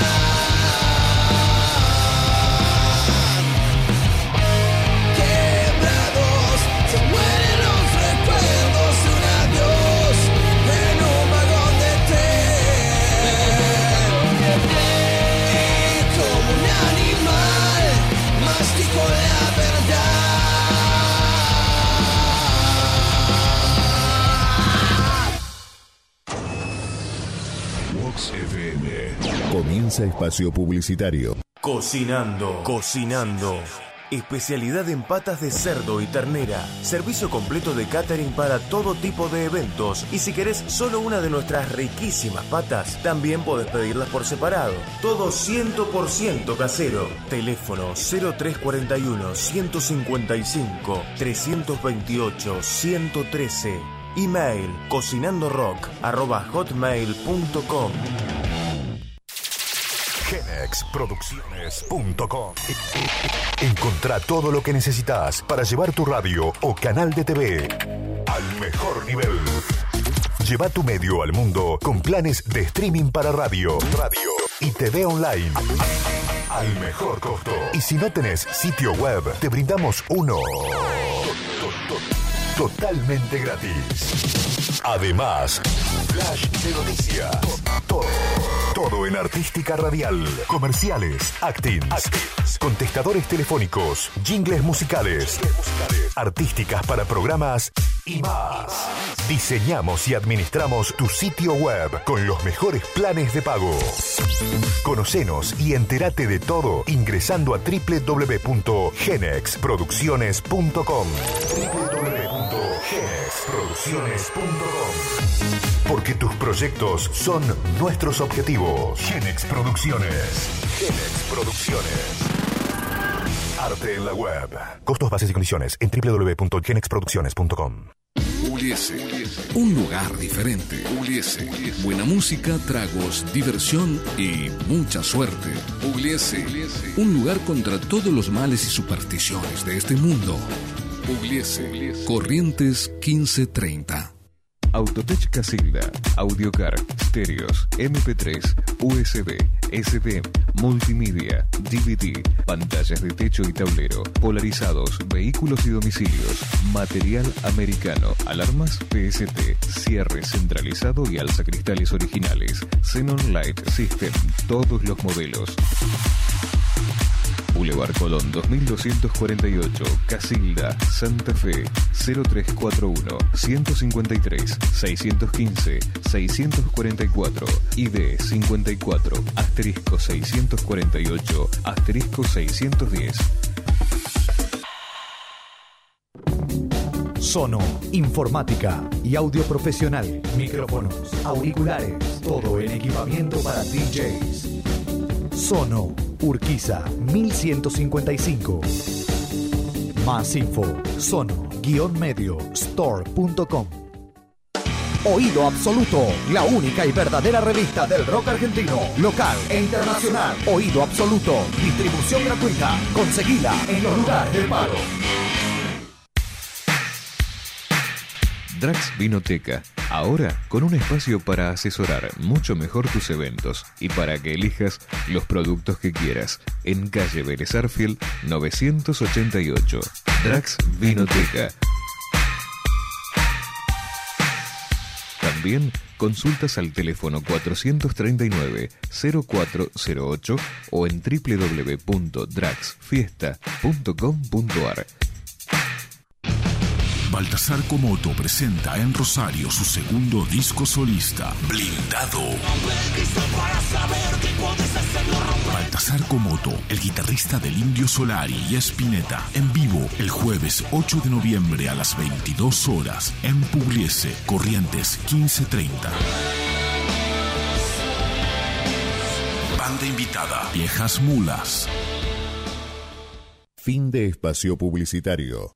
Quebrados se mueren los recuerdos de un adiós en un vagón de tren. Y como un animal mastico la verdad. Vox F M. Comienza espacio publicitario. Cocinando, cocinando. Especialidad en patas de cerdo y ternera. Servicio completo de catering para todo tipo de eventos. Y si querés solo una de nuestras riquísimas patas, también podés pedirlas por separado. Todo cien por ciento casero. Teléfono cero tres cuarenta y uno, ciento cincuenta y cinco, trescientos veintiocho, ciento trece. Email cocinandorock arroba hotmail punto com. Genex Producciones punto com. Encontrá todo lo que necesitas para llevar tu radio o canal de T V al mejor nivel. Lleva tu medio al mundo con planes de streaming para radio, radio y T V online al mejor costo. Y si no tenés sitio web, te brindamos uno totalmente gratis. Además, flash de noticias. Todo, todo en Artística Radial. Comerciales, actings, actings, contestadores telefónicos, jingles musicales, jingles musicales, artísticas para programas y más. Diseñamos y administramos tu sitio web con los mejores planes de pago. Conocenos y entérate de todo ingresando a doble u doble u doble u punto genex producciones punto com. doble u doble u doble u punto genex producciones punto com. Porque tus proyectos son nuestros objetivos. Genex Producciones. Genex Producciones. Arte en la web. Costos, bases y condiciones en doble u doble u doble u punto genex producciones punto com. Pugliese, un lugar diferente. Pugliese, buena música, tragos, diversión y mucha suerte. Pugliese, un lugar contra todos los males y supersticiones de este mundo. Pugliese, Corrientes quince treinta. Autotech Casilda, Audiocar, Stereos, eme pe tres, u ese be, ese be eme, Multimedia, D V D, pantallas de techo y tablero, polarizados, vehículos y domicilios, material americano, alarmas P S T, cierre centralizado y alzacristales originales, Xenon Light System, todos los modelos. Boulevard Colón dos mil doscientos cuarenta y ocho, Casilda, Santa Fe, cero tres cuatro uno, ciento cincuenta y tres, seiscientos quince, seiscientos cuarenta y cuatro, I D cincuenta y cuatro, asterisco seiscientos cuarenta y ocho, asterisco seiscientos diez. Sono, informática y audio profesional, micrófonos, auriculares, todo en equipamiento para D Js. Sono, Urquiza, mil ciento cincuenta y cinco. Más info, sono-medio store punto com. Oído Absoluto, la única y verdadera revista del rock argentino, local e internacional. Oído Absoluto, distribución gratuita. Conseguila en los lugares del paro. Drax Vinoteca, ahora con un espacio para asesorar mucho mejor tus eventos y para que elijas los productos que quieras. En calle Vélez Arfield novecientos ochenta y ocho. Drax Vinoteca. También consultas al teléfono cuatrocientos treinta y nueve, cero cuatro cero ocho o en doble u doble u doble u punto drax fiesta punto com punto ar. Baltasar Comoto presenta en Rosario su segundo disco solista, Blindado. Baltasar Comoto, el guitarrista del Indio Solari y Spinetta, en vivo el jueves ocho de noviembre a las veintidós horas en Pugliese, Corrientes quince treinta. Banda invitada, Viejas Mulas. Fin de espacio publicitario.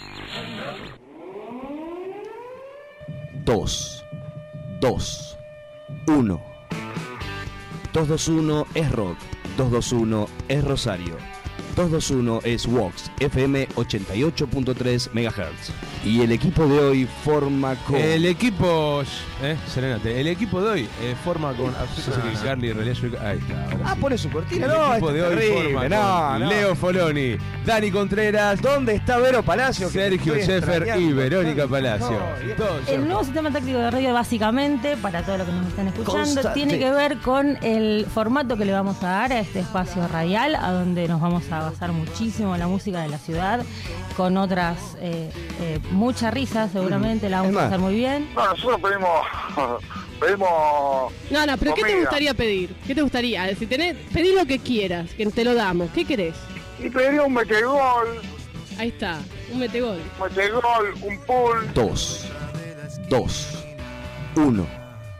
dos, dos, uno. dos dos uno es rock, dos dos uno es Rosario, dos dos uno es Vox F M ochenta y ocho punto tres megahertz. Y el equipo de hoy forma con... El equipo... Eh, serenate. El equipo de hoy eh, forma con... Ah, Carly, Relé, ahí está. Ah, pone su cortina. El No, equipo de hoy terrible, forma no, con no. Leo Foloni, Dani Contreras... ¿Dónde está Vero Palacio? Sergio Sheffer y Verónica Palacio. Todos. El nuevo sistema táctico de radio, básicamente, para todos los que nos están escuchando, Constante. tiene que ver con el formato que le vamos a dar a este espacio radial, a donde nos vamos a basar muchísimo en la música de la ciudad, con otras, eh, eh, mucha risa seguramente, la vamos a pasar muy bien. No, nosotros pedimos... pedimos... No, no, pero ¿qué te comida. gustaría pedir? ¿Qué te gustaría? Si tenés, pedí lo que quieras, que te lo damos. ¿Qué querés? Y pediría un metegol, Ahí está, un metegol. un metegol, un pool. dos, dos, uno.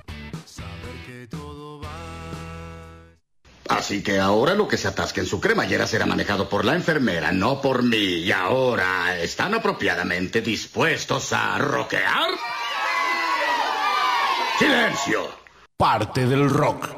Así que ahora lo que se atasque en su cremallera será manejado por la enfermera, no por mí. Y ahora, ¿están apropiadamente dispuestos a rockear? ¡Silencio! Parte del rock.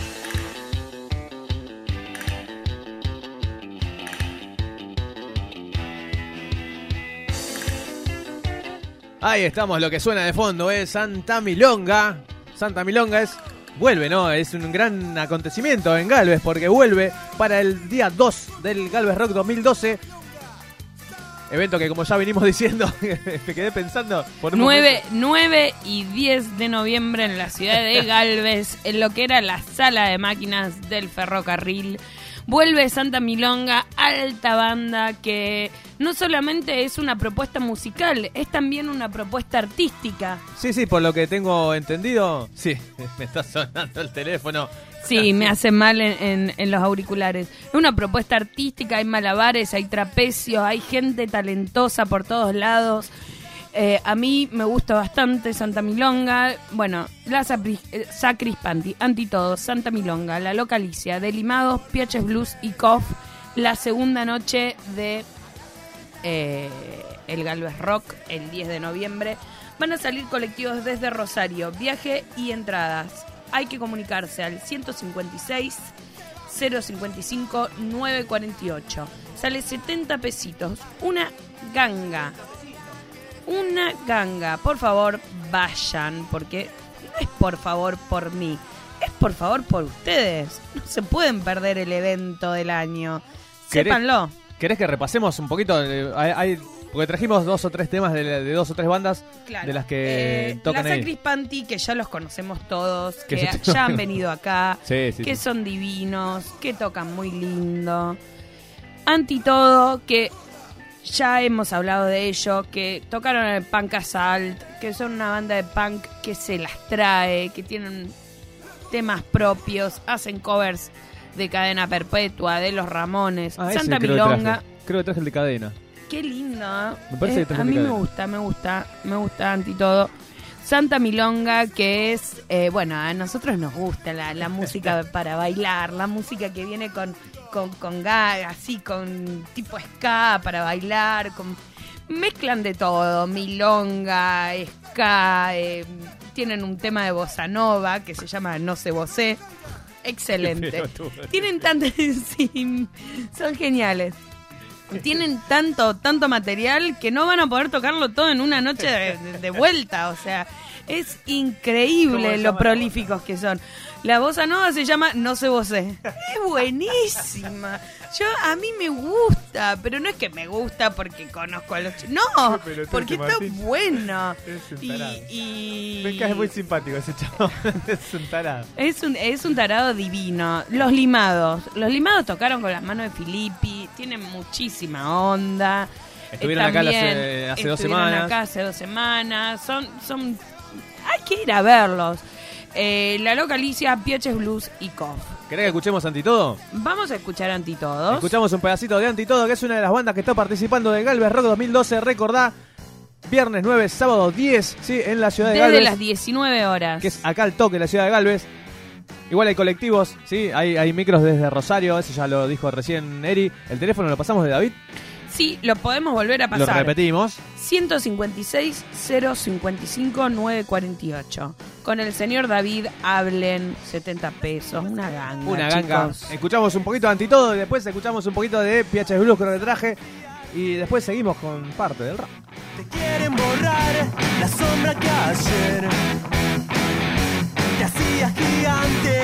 Ahí estamos, lo que suena de fondo es Santa Milonga. Santa Milonga es... Vuelve, ¿no? Es un gran acontecimiento en Galvez porque vuelve para el día dos del Galvez Rock dos mil doce. Evento que, como ya venimos diciendo, me quedé pensando por un nueve, nueve y diez de noviembre en la ciudad de Galvez, en lo que era la sala de máquinas del ferrocarril. Vuelve Santa Milonga, alta banda, que no solamente es una propuesta musical, es también una propuesta artística. Sí, sí, por lo que tengo entendido, sí, me está sonando el teléfono. Sí, me hace mal en, en, en los auriculares. Es una propuesta artística, hay malabares, hay trapecios, hay gente talentosa por todos lados. Eh, a mí me gusta bastante Santa Milonga. Bueno, la Sapri- eh, Sacrispanti, Antitodo, Santa Milonga, La Localicia, Delimados, Piaches Blues y Coff. La segunda noche de eh, el Galvez Rock, el diez de noviembre. Van a salir colectivos desde Rosario, viaje y entradas. Hay que comunicarse al ciento cincuenta y seis, cero cincuenta y cinco, nueve cuarenta y ocho. Sale setenta pesitos. Una ganga. Una ganga. Por favor, vayan, porque no es por favor por mí, es por favor por ustedes. No se pueden perder el evento del año. Sépanlo. ¿Querés que repasemos un poquito? Eh, Hay, hay- porque trajimos dos o tres temas de, de dos o tres bandas Claro. de las que Eh, tocan la ahí. Sacrispanti, que ya los conocemos todos, Que que se- ya han venido acá, Sí, sí, que sí. son divinos, que tocan muy lindo. Antitodo, que ya hemos hablado de ellos, que tocaron en el Punk Assault, que son una banda de punk que se las trae, que tienen temas propios, hacen covers de Cadena Perpetua, de Los Ramones, Ah, ese Santa creo que Milonga. traje. Creo que traje el de Cadena. Qué lindo, ¿eh? Me parece Eh, que traje a el de mí me Cadena. gusta, me gusta, me gusta Antitodo. Santa Milonga, que es, eh, bueno, a nosotros nos gusta la, la música para bailar, la música que viene con, con, con gag, así, con tipo ska para bailar, con mezclan de todo, milonga, ska, eh, tienen un tema de bossa nova que se llama No se vocé. Excelente. pelotudo. Tienen tanto, sí, son geniales. Tienen tanto, tanto material que no van a poder tocarlo todo en una noche de, de- de vuelta. O sea, es ¿Cómo increíble se lo llama? prolíficos que son. La bossa nova se llama No se vocé. Es buenísima. Yo, a mí me gusta, pero no es que me gusta porque conozco a los chicos. No, Qué pelotudo porque este está Martín. bueno. Es un Y, tarado. y- Me cae muy simpático ese chavo. Es un tarado. es un, es un tarado divino. Los Limados. Los Limados tocaron con las manos de Filippi. Tienen muchísima onda. Estuvieron Eh, acá las, también eh, hace dos estuvieron semanas. acá hace dos semanas. Son, son, hay que ir a verlos. Eh, la Localicia, Piaches Blues y Coff. ¿Querés que escuchemos Antitodo? Vamos a escuchar Antitodos. Escuchamos un pedacito de Antitodo, que es una de las bandas que está participando del Galvez Rock dos mil doce. Recordá, viernes nueve, sábado diez, sí, en la ciudad de Desde Galvez. las diecinueve horas. Que es acá al toque, la ciudad de Galvez. Igual hay colectivos, sí, hay, hay micros desde Rosario, eso ya lo dijo recién Eri. El teléfono lo pasamos de David, Sí, lo podemos volver a pasar. lo repetimos. ciento cincuenta y seis, cero cincuenta y cinco, nueve cuarenta y ocho. Con el señor David hablen, setenta pesos, una ganga, Una ganga. chicos. Escuchamos un poquito de Antitodo y después escuchamos un poquito de Piaches Blues, creo que traje. Y después seguimos con parte del rap. Quieren borrar la sombra que ayer te hacía gigante.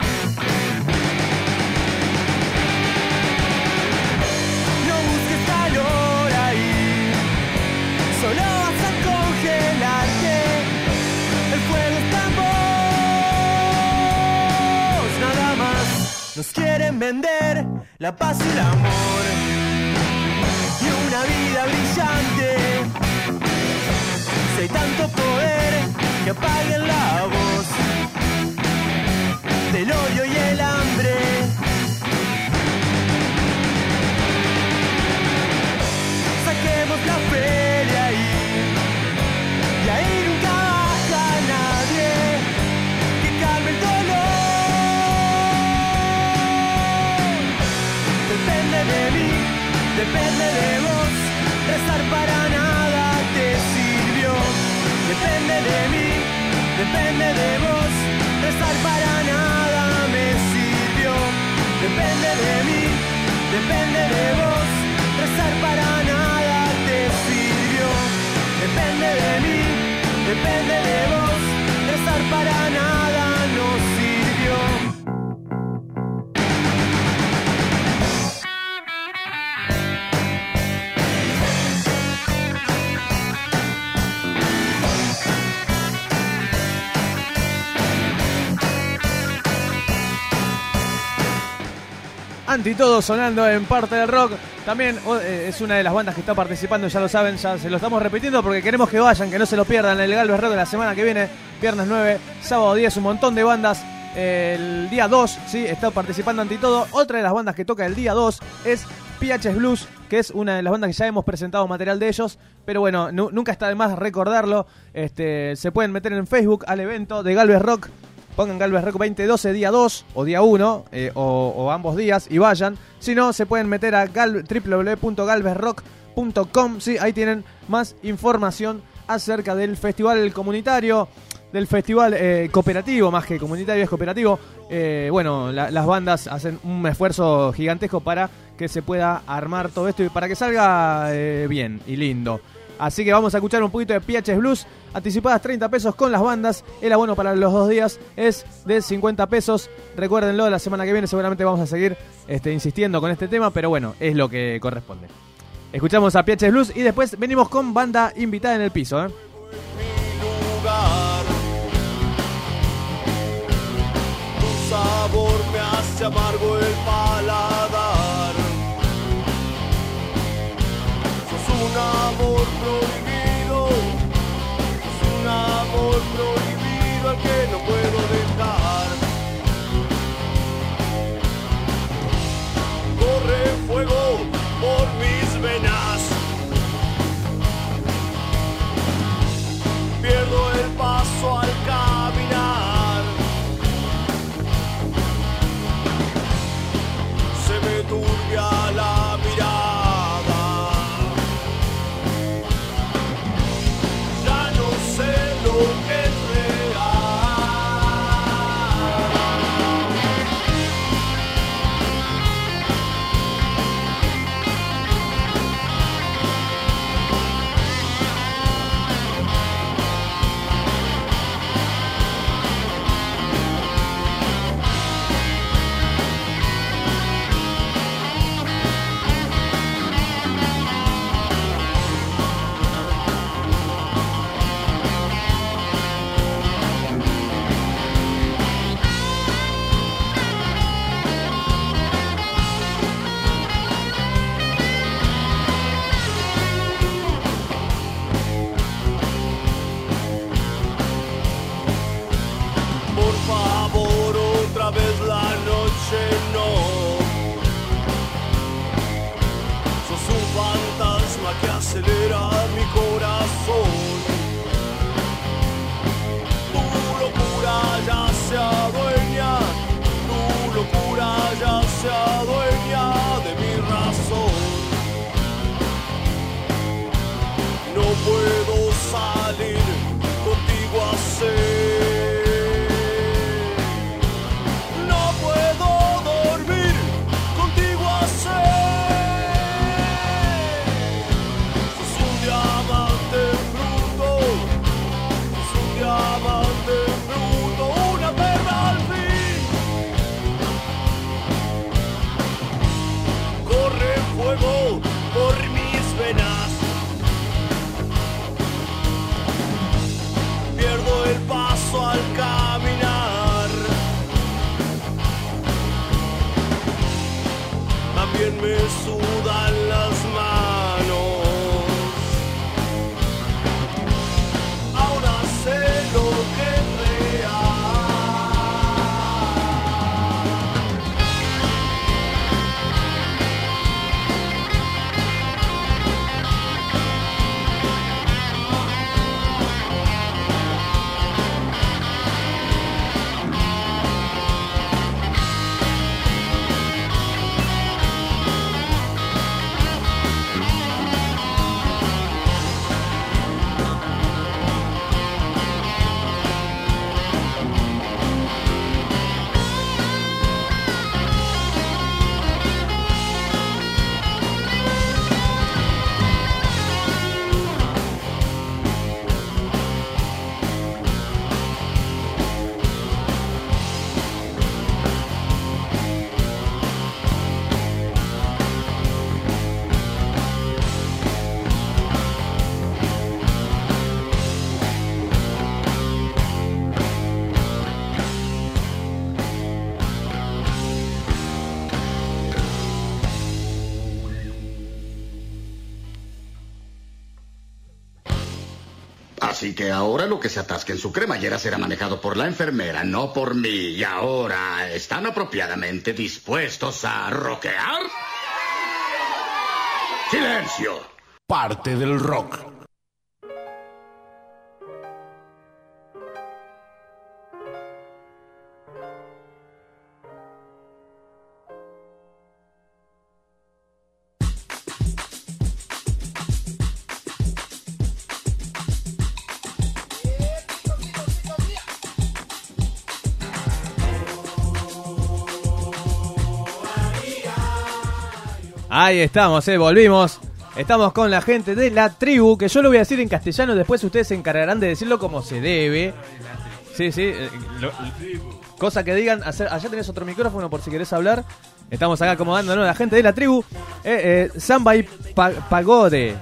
No busques calor ahí, solo vas a congelarte. El fuego está en vos, nada más. Nos quieren vender la paz y el amor y una vida brillante. Si hay tanto poder, que apaguen la voz del odio y el hambre. Saquemos la feria ahí, y ahí nunca baja nadie que calme el dolor. Depende de mí, depende de vos, rezar para nada te sirvió. Depende de mí, depende de vos, rezar para nada me sirvió. Depende de mí, depende de vos, rezar para nada te sirvió. Depende de mí, depende de vos, rezar para nada nos sirvió. Ante Todo sonando en Parte del Rock. También eh, es una de las bandas que está participando, ya lo saben, ya se lo estamos repitiendo porque queremos que vayan, que no se lo pierdan. El Galvez Rock de la semana que viene, viernes nueve, sábado diez, un montón de bandas. El día dos, sí, está participando Ante Todo. Otra de las bandas que toca el día dos es P H Blues, que es una de las bandas que ya hemos presentado material de ellos, pero bueno, nu- nunca está de más recordarlo. Este, se pueden meter en Facebook al evento de Galvez Rock, pongan Galvez Rock veinte doce, día dos o día uno, eh, o, o ambos días, y vayan. Si no, se pueden meter a gal- doble u doble u doble u punto galvez rock punto com, sí, ahí tienen más información acerca del festival comunitario, del festival eh, cooperativo, más que comunitario es cooperativo. Eh, bueno, la, las bandas hacen un esfuerzo gigantesco para que se pueda armar todo esto y para que salga eh, bien y lindo. Así que vamos a escuchar un poquito de P H Blues, anticipadas treinta pesos con las bandas. El abono para los dos días es de cincuenta pesos. Recuérdenlo, la semana que viene seguramente vamos a seguir este, insistiendo con este tema, pero bueno, es lo que corresponde. Escuchamos a P H Blues y después venimos con banda invitada en el piso, ¿eh? Sabor me hace amargo el paladar. Sos un amor prohibido, sos un amor prohibido al que no puedo dejar. Corre fuego por mis venas, pierdo el paso al caminar. Me turbia la mirada, ya no sé lo que es que acelera mi corazón. Tu locura ya se adueña, tu locura ya se adueña de mi razón. No puedo salir contigo a ser. No puedo dormir contigo a ser. Por mis venas pierdo el paso al caminar. También me sudan las manos. Ahora sé lo que es real. Así que ahora lo que se atasque en su cremallera será manejado por la enfermera, no por mí. Y ahora, ¿están apropiadamente dispuestos a rockear? ¡Silencio! Parte del rock. Ahí estamos, eh, volvimos. Estamos con la gente de La Tribu, que yo lo voy a decir en castellano, después ustedes se encargarán de decirlo como se debe. Sí, sí. eh, lo- cosa que digan, hacer, allá tenés otro micrófono por si querés hablar. Estamos acá acomodándonos, la gente de La Tribu. Eh, eh, Samba y pa- Pagode.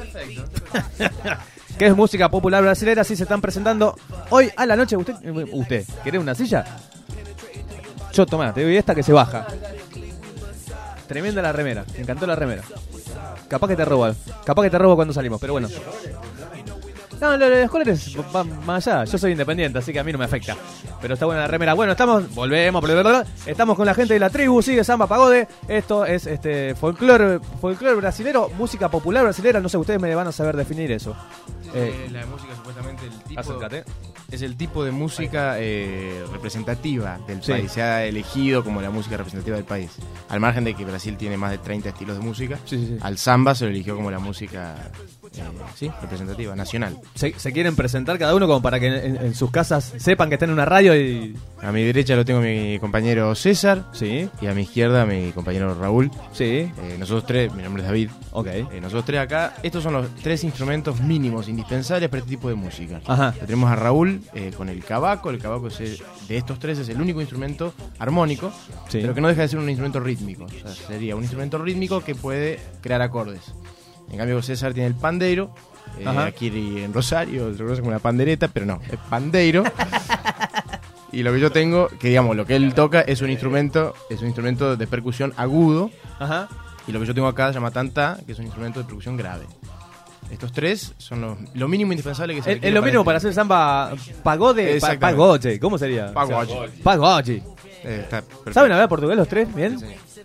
Que es música popular brasilera, así se están presentando hoy a la noche. ¿Usted, eh, usted ¿querés una silla? Yo, tomá, te doy esta que se baja. Tremenda la remera, me encantó la remera. Capaz que te robo, capaz que te robo cuando salimos, pero bueno. No, lo- los colores van más allá. Yo soy independiente, así que a mí no me afecta. Pero está buena la remera. Bueno, estamos, volvemos, bla, bla, bla. Estamos con la gente de La Tribu, sigue Samba Pagode. Esto es este folclore, folclore brasilero, música popular brasilera. No sé, ustedes me van a saber definir eso. Eh, la música supuestamente el tipo, acércate. es el tipo de música eh, representativa del Sí. país. Se ha elegido como la música representativa del país. Al margen de que Brasil tiene más de treinta estilos de música, Sí, sí, sí. al samba se lo eligió como la música eh, sí, representativa, nacional. Se, se quieren presentar cada uno como para que en, en sus casas sepan que están en una radio y... A mi derecha lo tengo mi compañero César. Sí. Y a mi izquierda mi compañero Raúl. Sí. Eh, nosotros tres, mi nombre es David. Ok. Eh, nosotros tres acá, estos son los tres instrumentos mínimos indispensables para este tipo de música. Ajá. Lo tenemos a Raúl eh, con el cavaco. El cavaco es el- de estos tres es el único instrumento armónico, Sí. pero que no deja de ser un instrumento rítmico. O sea, sería un instrumento rítmico que puede crear acordes. En cambio César tiene el pandeiro. Eh, Ajá. aquí en Rosario se conoce como una pandereta, pero no, es pandeiro. Y lo que yo tengo, que digamos, lo que él toca es un instrumento, es un instrumento de percusión agudo. Ajá. Y lo que yo tengo acá se llama tantá, que es un instrumento de percusión grave. Estos tres son los, lo mínimo indispensable que se Es, requiere es lo para mínimo este- para hacer samba pagode, pa- Exactamente. pagoche, ¿cómo sería? Pagoche. O sea, pagoche. Eh, está perfecto. ¿Saben hablar portugués los tres? ¿Bien?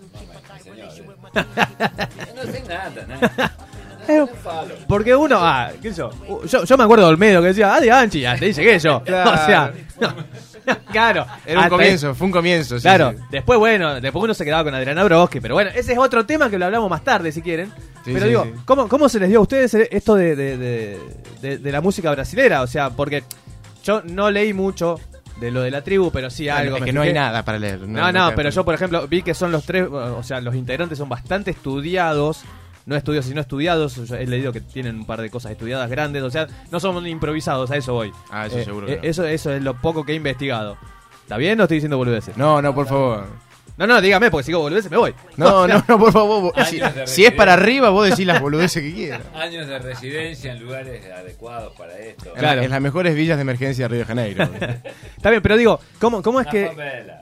No sé nada, nada. Eh, Porque uno, ah, qué sé yo, uh, yo, yo me acuerdo de Olmedo que decía, ah, de Anchi, ya te dice que yo. Claro. O sea, no, claro. Era un hasta comienzo, fue un comienzo. sí, Claro, sí. después bueno, después uno se quedaba con Adriana Broski, pero bueno, ese es otro tema que lo hablamos más tarde si quieren. Sí, pero sí, digo, sí. ¿cómo, ¿cómo se les dio a ustedes esto de, de, de, de- de la música brasilera? O sea, porque yo no leí mucho de lo de La Tribu, pero sí Bueno, algo. es me que no hay fijé. nada para leer. No, no, pero yo por ejemplo vi que son los tres, o sea, los integrantes son bastante estudiados. No estudios, sino estudiados. Yo he leído que tienen un par de cosas estudiadas grandes. O sea, no son improvisados, a eso voy. Ah, eso Eh, seguro que eh, no. eso, eso es lo poco que he investigado. ¿Está bien o estoy diciendo boludeces? No, no, por favor. No, no, dígame, porque si digo boludeces me voy. No, O sea, no, no, por favor. vos- Años Si, de si es para residencia. arriba, vos decís las boludeces que quieras. Años de residencia en lugares adecuados para esto. En, la- en las mejores villas de emergencia de Río de Janeiro. Está bien, pero digo, ¿cómo, cómo es La que...? favela.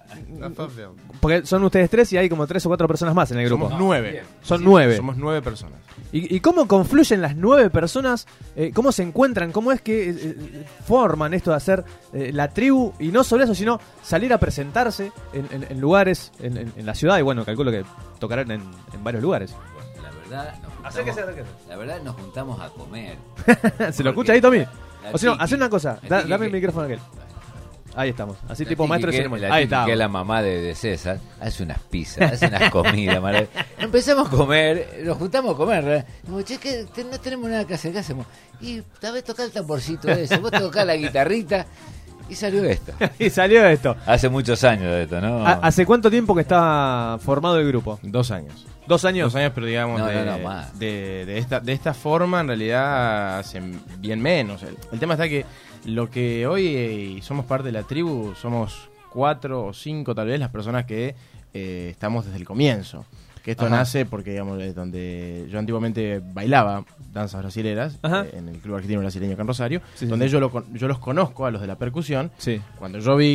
Porque son ustedes tres y hay como tres o cuatro personas más en el grupo. Somos nueve. Son Sí, nueve. Somos nueve personas. ¿Y, y cómo confluyen las nueve personas? Eh, ¿Cómo se encuentran? ¿Cómo es que eh, eh, forman esto de hacer eh, La Tribu? Y no solo eso, sino salir a presentarse en, en- en lugares, en, en- en la ciudad. Y bueno, calculo que tocarán en, en varios lugares. La verdad, nos juntamos, Acérquese, acérquese. La verdad, nos juntamos a comer. ¿Se lo escucha ahí, Tommy? La O si no, tiki. haz una cosa. La Da- tiki dame el que- micrófono aquel. Ahí estamos. Así La tipo Tiki, maestro de que- ceremonia. la Ahí Tiki, está. que es la mamá de, de César, hace unas pizzas, hace unas comidas maravillosas. Empezamos a comer, nos juntamos a comer. ¿verdad? Digo, che, que te- no tenemos nada que hacer, ¿qué hacemos? Y tal vez tocar el tamborcito ese, vos tocás la guitarrita, y salió esto. Y salió esto. Hace muchos años de esto, ¿no? ¿Ha- ¿Hace cuánto tiempo que está formado el grupo? Dos años. ¿Dos años? Dos años, pero digamos, No, de, no, no, más. de, de esta, de esta forma, en realidad, hace bien menos. El, el tema está que lo que hoy eh, somos parte de La Tribu, somos cuatro o cinco tal vez las personas que eh, estamos desde el comienzo. Que esto Ajá. nace porque, digamos, es donde yo antiguamente bailaba danzas brasileras, Ajá. eh, en el Club Argentino Brasileño acá en Rosario, Sí, sí, donde sí. Yo, lo, con- yo los conozco a los de la percusión. Sí. Cuando yo vi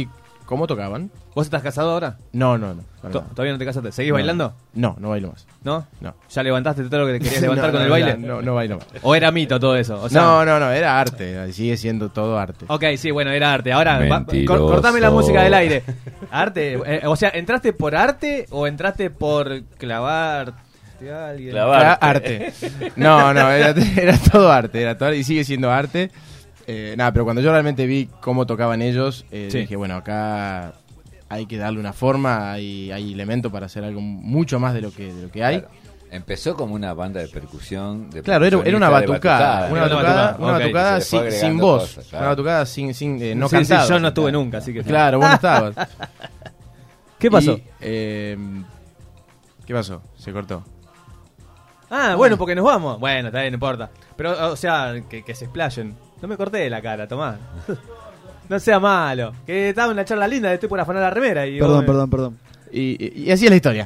cómo tocaban. ¿Vos estás casado ahora? No, no, no. para To- nada. ¿Todavía no te casaste? ¿Seguís No, bailando? No, no bailo más. ¿No? No. ¿Ya levantaste todo lo que te querías levantar No, con no, el baile? No, no bailo más. ¿O era mito todo eso? O sea, no, no, no, era arte. Sigue siendo todo arte. Ok, sí, bueno, era arte. Ahora, va- Mentiroso. cor- cortame la música del aire. Arte, eh, o sea, ¿entraste por arte o entraste por clavar a alguien? Era arte. No, no, era, era todo arte. Era todo, y sigue siendo arte. Eh, nada, pero cuando yo realmente vi cómo tocaban ellos, eh, Sí. dije, bueno, acá hay que darle una forma, hay, hay elementos para hacer algo mucho más de lo que, de lo que hay. Claro. Empezó como una banda de percusión. De Claro, era, era una percusionista de batucada, una batucada, una Ok. batucada Y se le sin, fue sin agregando voz, cosas, claro. una batucada sin, sin eh, no Sí, sí, cantada. yo no estuve nunca, así que... Claro, vos no estabas. ¿Qué pasó? Y, eh, ¿Qué pasó? Se cortó. Ah, bueno, porque nos vamos. Bueno, está bien, no importa. Pero, o sea, que, que se explayen. No me corté la cara, Tomás. No sea malo. Que estaba una charla linda, estoy por afanar la remera. Y Perdón, vos- perdón, perdón. Y, y- y así es la historia.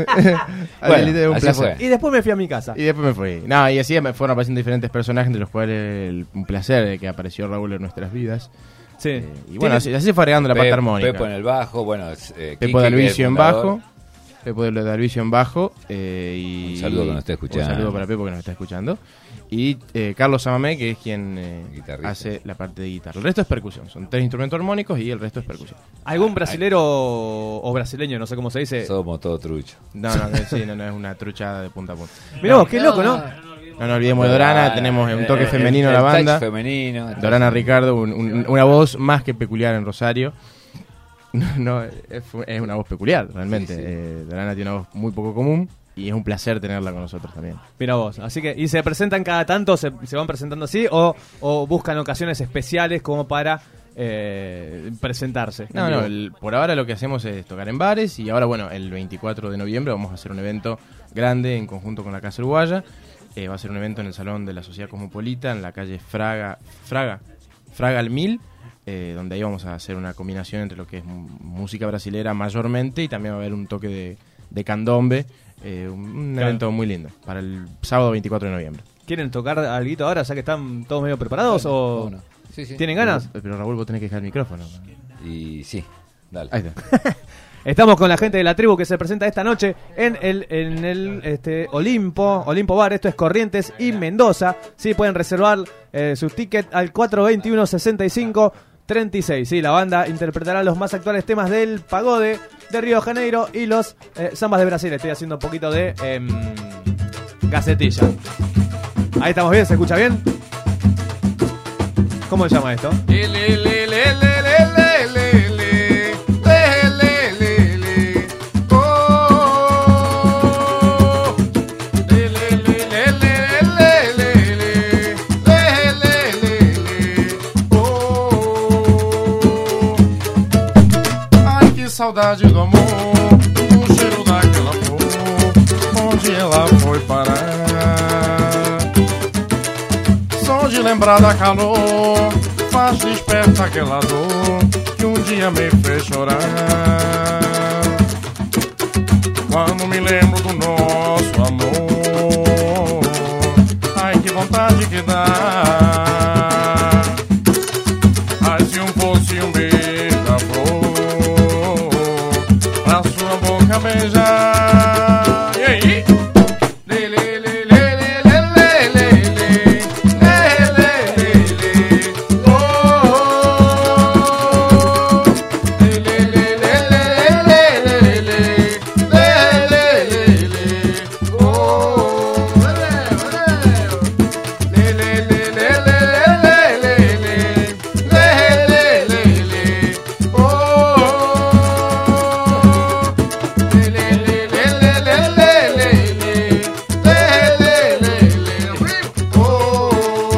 Así es un así placer. fue. Y después me fui a mi casa. Y después me fui. No, y así me fueron apareciendo diferentes personajes, entre los cuales el- un placer de que apareció Raúl en nuestras vidas. Sí. Eh, y bueno, así, así se fue agregando la parte Pe- armónica. Pepo en el bajo, bueno, eh, Pepo Quique, de que es el Alvicio en fundador. bajo. Pepo de Alvicio en bajo. eh, y, Un saludo que nos está escuchando. Un saludo para Pepo que nos está escuchando. Y eh, Carlos Samamé, que es quien eh, Guitarrista. hace la parte de guitarra. El resto es percusión. Son tres instrumentos armónicos y el resto es percusión. ¿Algún brasilero o brasileño, no sé cómo se dice? Somos todo trucho. No, no, no, sí, no, no es una truchada de punta a punta. Mirá vos, qué loco, ¿no? No nos olvidemos de Dorana, tenemos un toque Eh, femenino el- en la el touch banda. femenino. Dorana Ricardo, un- un- una voz más que peculiar en Rosario. No, es, es una voz peculiar, realmente. Sí, sí. Eh, Dorana tiene una voz muy poco común y es un placer tenerla con nosotros también. Mira vos, así que, ¿y se presentan cada tanto, se, se van presentando así o, o buscan ocasiones especiales como para eh, presentarse? No, no, el- por ahora lo que hacemos es tocar en bares y ahora, bueno, el veinticuatro de noviembre vamos a hacer un evento grande en conjunto con la Casa Uruguaya. Eh, va a ser un evento en el Salón de la Sociedad Cosmopolita, en la calle Fraga, Fraga, Fraga al Mil, eh, donde ahí vamos a hacer una combinación entre lo que es m- música brasilera mayormente y también va a haber un toque de, de candombe, eh, un, un Claro. evento muy lindo para el sábado veinticuatro de noviembre. ¿Quieren tocar algo ahora, ya que están todos medio preparados o Bueno, sí, sí. tienen ganas? Pero, pero, Raúl, vos tenés que dejar el micrófono. Y sí, dale. Ahí está. Estamos con la gente de la tribu que se presenta esta noche en el en el este Olimpo, Olimpo Bar, esto es Corrientes y Mendoza. Sí, pueden reservar eh, su ticket al cuatro veintiuno, sesenta y cinco, treinta y seis. Sí, la banda interpretará los más actuales temas del pagode de Río de Janeiro y los eh, zambas de Brasil. Estoy haciendo un poquito de em, gacetilla. Ahí estamos bien, ¿se escucha bien? ¿Cómo se llama esto? Ai, que saudade do amor, o cheiro daquela flor, onde ela foi parar. Só de lembrar da calor, faz desperta aquela dor que um dia me fez chorar. Quando me lembro do nosso amor, ai, que vontade que dá. Ai, se um fosse um beija-flor pra sua boca beijar. E aí? Lê, lê, lê, lê, lê, lê, lê, lê, lê, lê, lê, lê, oh, lê, lê, lê, lê, lê, lê, lê, lê, lê, lê, lê, oh, lê, lê, lê, lê, lê, lê, lê, lê, lê, lê, lê, oh, lê, lê, lê, lê, lê, lê, lê, lê, lê, lê, oh.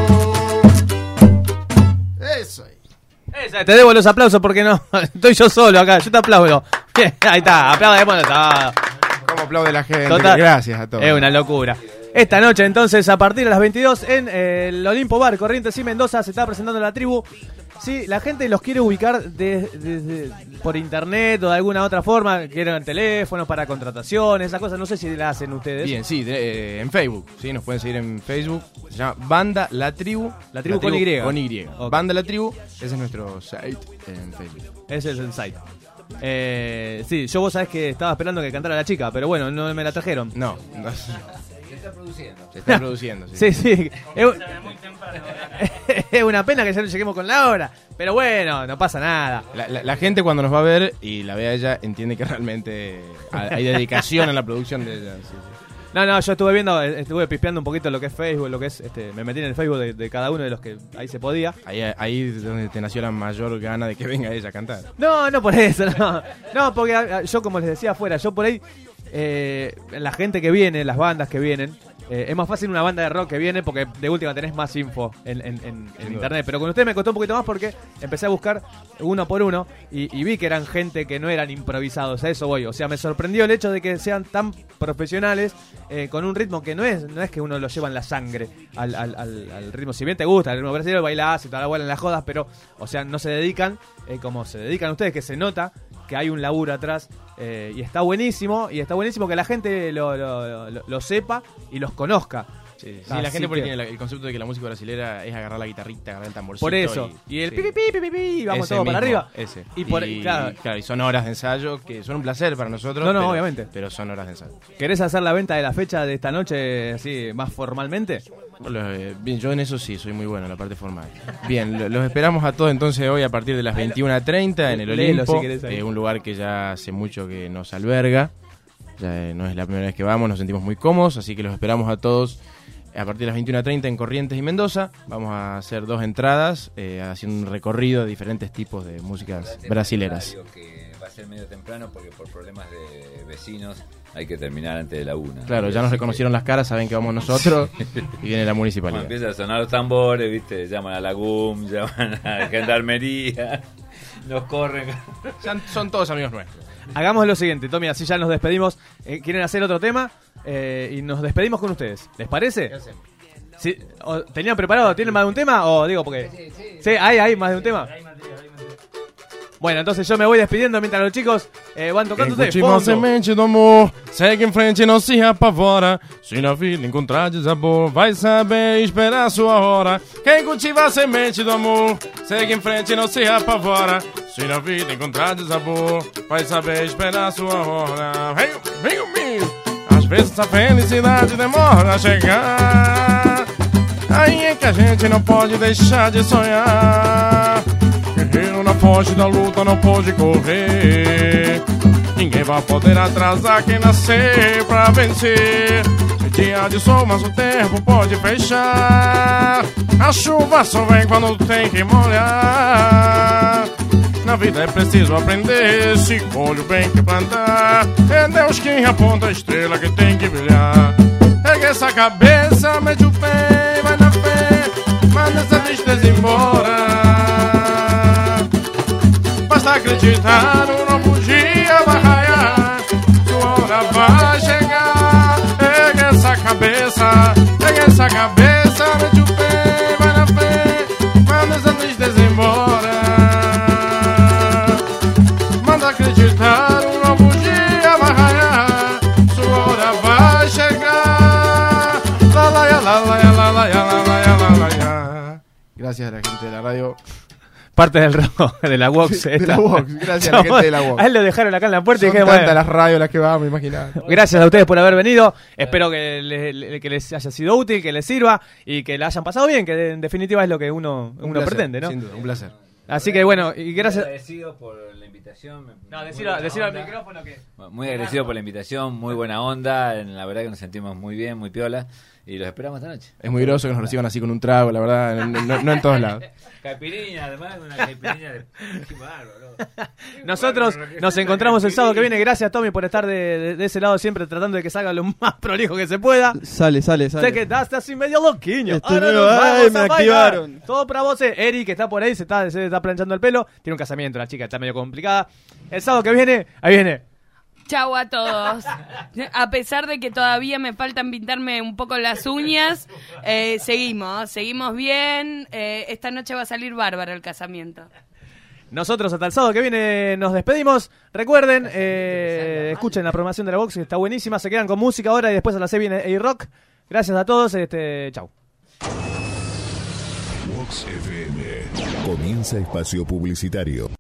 Eso aí. Esa, te debo los aplausos porque no, estoy yo solo acá, yo te aplaudo. Ahí está, aplaudemos todo. ¿Cómo aplaude la gente? Total. Gracias a todos. Es una locura. Esta noche entonces a partir de las veintidós en eh, el Olimpo Bar, Corrientes y Mendoza se está presentando la tribu Sí, la gente los quiere ubicar de, de- de- por internet o de alguna otra forma, quieren teléfonos para contrataciones, esas cosas, no sé si la hacen ustedes. Bien, sí, de- eh, en Facebook, sí, nos pueden seguir en Facebook. Se llama Banda La Tribu. La Tribu con Y. Con Y. Ok. Banda La Tribu, ese es nuestro site en Facebook. Ese es el site. Eh, sí, yo vos sabés que estaba esperando que cantara la chica, pero bueno, no me la trajeron. No, no. Se está produciendo. Se está produciendo, sí. Sí, sí. Es, es una pena que ya no lleguemos con la hora. Pero bueno, no pasa nada. La, la- la gente cuando nos va a ver y la ve a ella entiende que realmente hay hay dedicación en la producción de ella. Sí, sí. No, no, yo estuve viendo, estuve pispeando un poquito lo que es Facebook, lo que es, este, me metí en el Facebook de, de cada uno de los que ahí se podía. Ahí, ahí es donde te nació la mayor gana de que venga ella a cantar. No, no por eso, no. No, porque a- a- yo como les decía afuera, yo por ahí, eh, la gente que viene, las bandas que vienen, eh, es más fácil una banda de rock que viene porque de última tenés más info en, en- en- en internet. Pero con ustedes me costó un poquito más porque empecé a buscar uno por uno y, y vi que eran gente que no eran improvisados, a eso voy. O sea, me sorprendió el hecho de que sean tan profesionales eh, con un ritmo que no es no es que uno lo lleva en la sangre al, al, al, al ritmo. Si bien te gusta el ritmo brasileño, bailás y toda la bola en las jodas, pero, o sea, no se dedican eh, como se dedican ustedes, que se nota que hay un laburo atrás eh, y está buenísimo, y está buenísimo que la gente lo, lo, lo- lo sepa y los conozca. Sí, sí, Así la gente porque que- tiene la- el concepto de que la música brasilera es agarrar la guitarrita, agarrar el tamborcito. Por eso. Y el sí. pi, pi, pi, pi, pi, y vamos Ese todos para mismo, arriba. Ese. Y por- claro. claro, y son horas de ensayo que son un placer para nosotros. No, no, pero- obviamente. Pero son horas de ensayo. ¿Querés hacer la venta de la fecha de esta noche así más formalmente? Lo- eh, Bien, yo en eso sí, soy muy bueno en la parte formal. Bien, lo- los esperamos a todos entonces hoy a partir de las veintiuna treinta en el Léelo Olimpo, si querés ahí. eh, un lugar que ya hace mucho que nos alberga. Ya eh, no es la primera vez que vamos, nos sentimos muy cómodos, así que los esperamos a todos a partir de las veintiuna treinta en Corrientes y Mendoza. Vamos a hacer dos entradas, eh, haciendo un recorrido de diferentes tipos de músicas brasileras. Que va a ser medio temprano porque por problemas de vecinos hay que terminar antes de la una. Claro, ya nos Así reconocieron las caras, saben que vamos nosotros y viene la Cuando municipalidad. empiezan a sonar los tambores, ¿viste? Llaman a la G U M, llaman a la gendarmería, nos corren. Son, son todos amigos nuestros. Hagamos lo siguiente, Tommy, así ya nos despedimos. Eh, ¿Quieren hacer otro tema? Eh, y nos despedimos con ustedes. ¿Les parece? Sí, o- ¿Tenían preparado? ¿Tienen más de un tema? O digo, porque... Sí, sí, sí. ¿Hay, hay más de un tema? Bueno, entonces yo me voy despidiendo mientras los chicos eh, van tocando ustedes. Cultiva a Fondo. semente do amor, segue em frente, não se apavora. Se na vida encontrar desabor, vai saber esperar a sua hora. Quem cultiva a semente do amor, segue em frente, não se apavora. Se na vida encontrar desabor, vai saber esperar a sua hora. Vem, vem comigo. Às vezes a felicidade demora a chegar. Aí é que a gente não pode deixar de sonhar. Guerreiro na foge da luta não pode correr. Ninguém vai poder atrasar quem nascer pra vencer. É dia de sol, mas o tempo pode fechar. A chuva só vem quando tem que molhar. Na vida é preciso aprender. Se colhe o bem que plantar. É Deus quem aponta a estrela que tem que brilhar. Pega essa cabeça, mete o pé, vai na fé. Manda essa tristeza embora. Basta acreditar, um novo dia vai raiar. Sua hora vai chegar. Pega essa cabeça, pega essa cabeça, mete o pé, vai na fé. Manda essa tristeza embora. Manda acreditar, um novo dia vai raiar. Sua hora vai chegar. La la ya, la la ya, la la ya, la la ya, la la ya. Gracias a la gente de la radio. Parte del rock, de la Vox. De la Vox, gracias a la gente de la Vox. A él lo dejaron acá en la puerta y Son dije, tantas bueno, las radios las que vamos, imaginar. gracias a ustedes por haber venido. Espero que, le- le- que les haya sido útil, que les sirva y que la hayan pasado bien, que en definitiva es lo que uno, Un uno placer, pretende, ¿no? sin duda, un placer. Así que bueno, y gracias. Muy agradecido por la invitación. No, Muy decilo, buena decilo al onda. micrófono que... Muy agradecido por la invitación, muy buena onda. La verdad que nos sentimos muy bien, muy piola. Y los esperamos esta noche. Es muy groso que nos reciban así con un trago, la verdad, no, no- no en todos lados. Caipirinha, además, una caipirinha de... Qué bárbaro. Nosotros nos encontramos el sábado que viene. Gracias, Tommy, por estar de, de- de ese lado siempre tratando de que salga lo más prolijo que se pueda. Sale, sale, Sé sale. que estás así medio loquiño. Estoy Ahora medio- nos vamos ay, a me bailar. activaron. Todo para vos, eh. Eric, que está por ahí, se está, se está planchando el pelo. Tiene un casamiento, la chica está medio complicada. El sábado que viene, ahí viene. Chau a todos. A pesar de que todavía me faltan pintarme un poco las uñas, eh, seguimos, seguimos bien. Eh, esta noche va a salir bárbaro el casamiento. Nosotros hasta el sábado que viene nos despedimos. Recuerden, eh, escuchen la programación de la Vox, que está buenísima. Se quedan con música ahora y después a las seis viene A-Rock. Gracias a todos. Este, chau. Comienza espacio publicitario.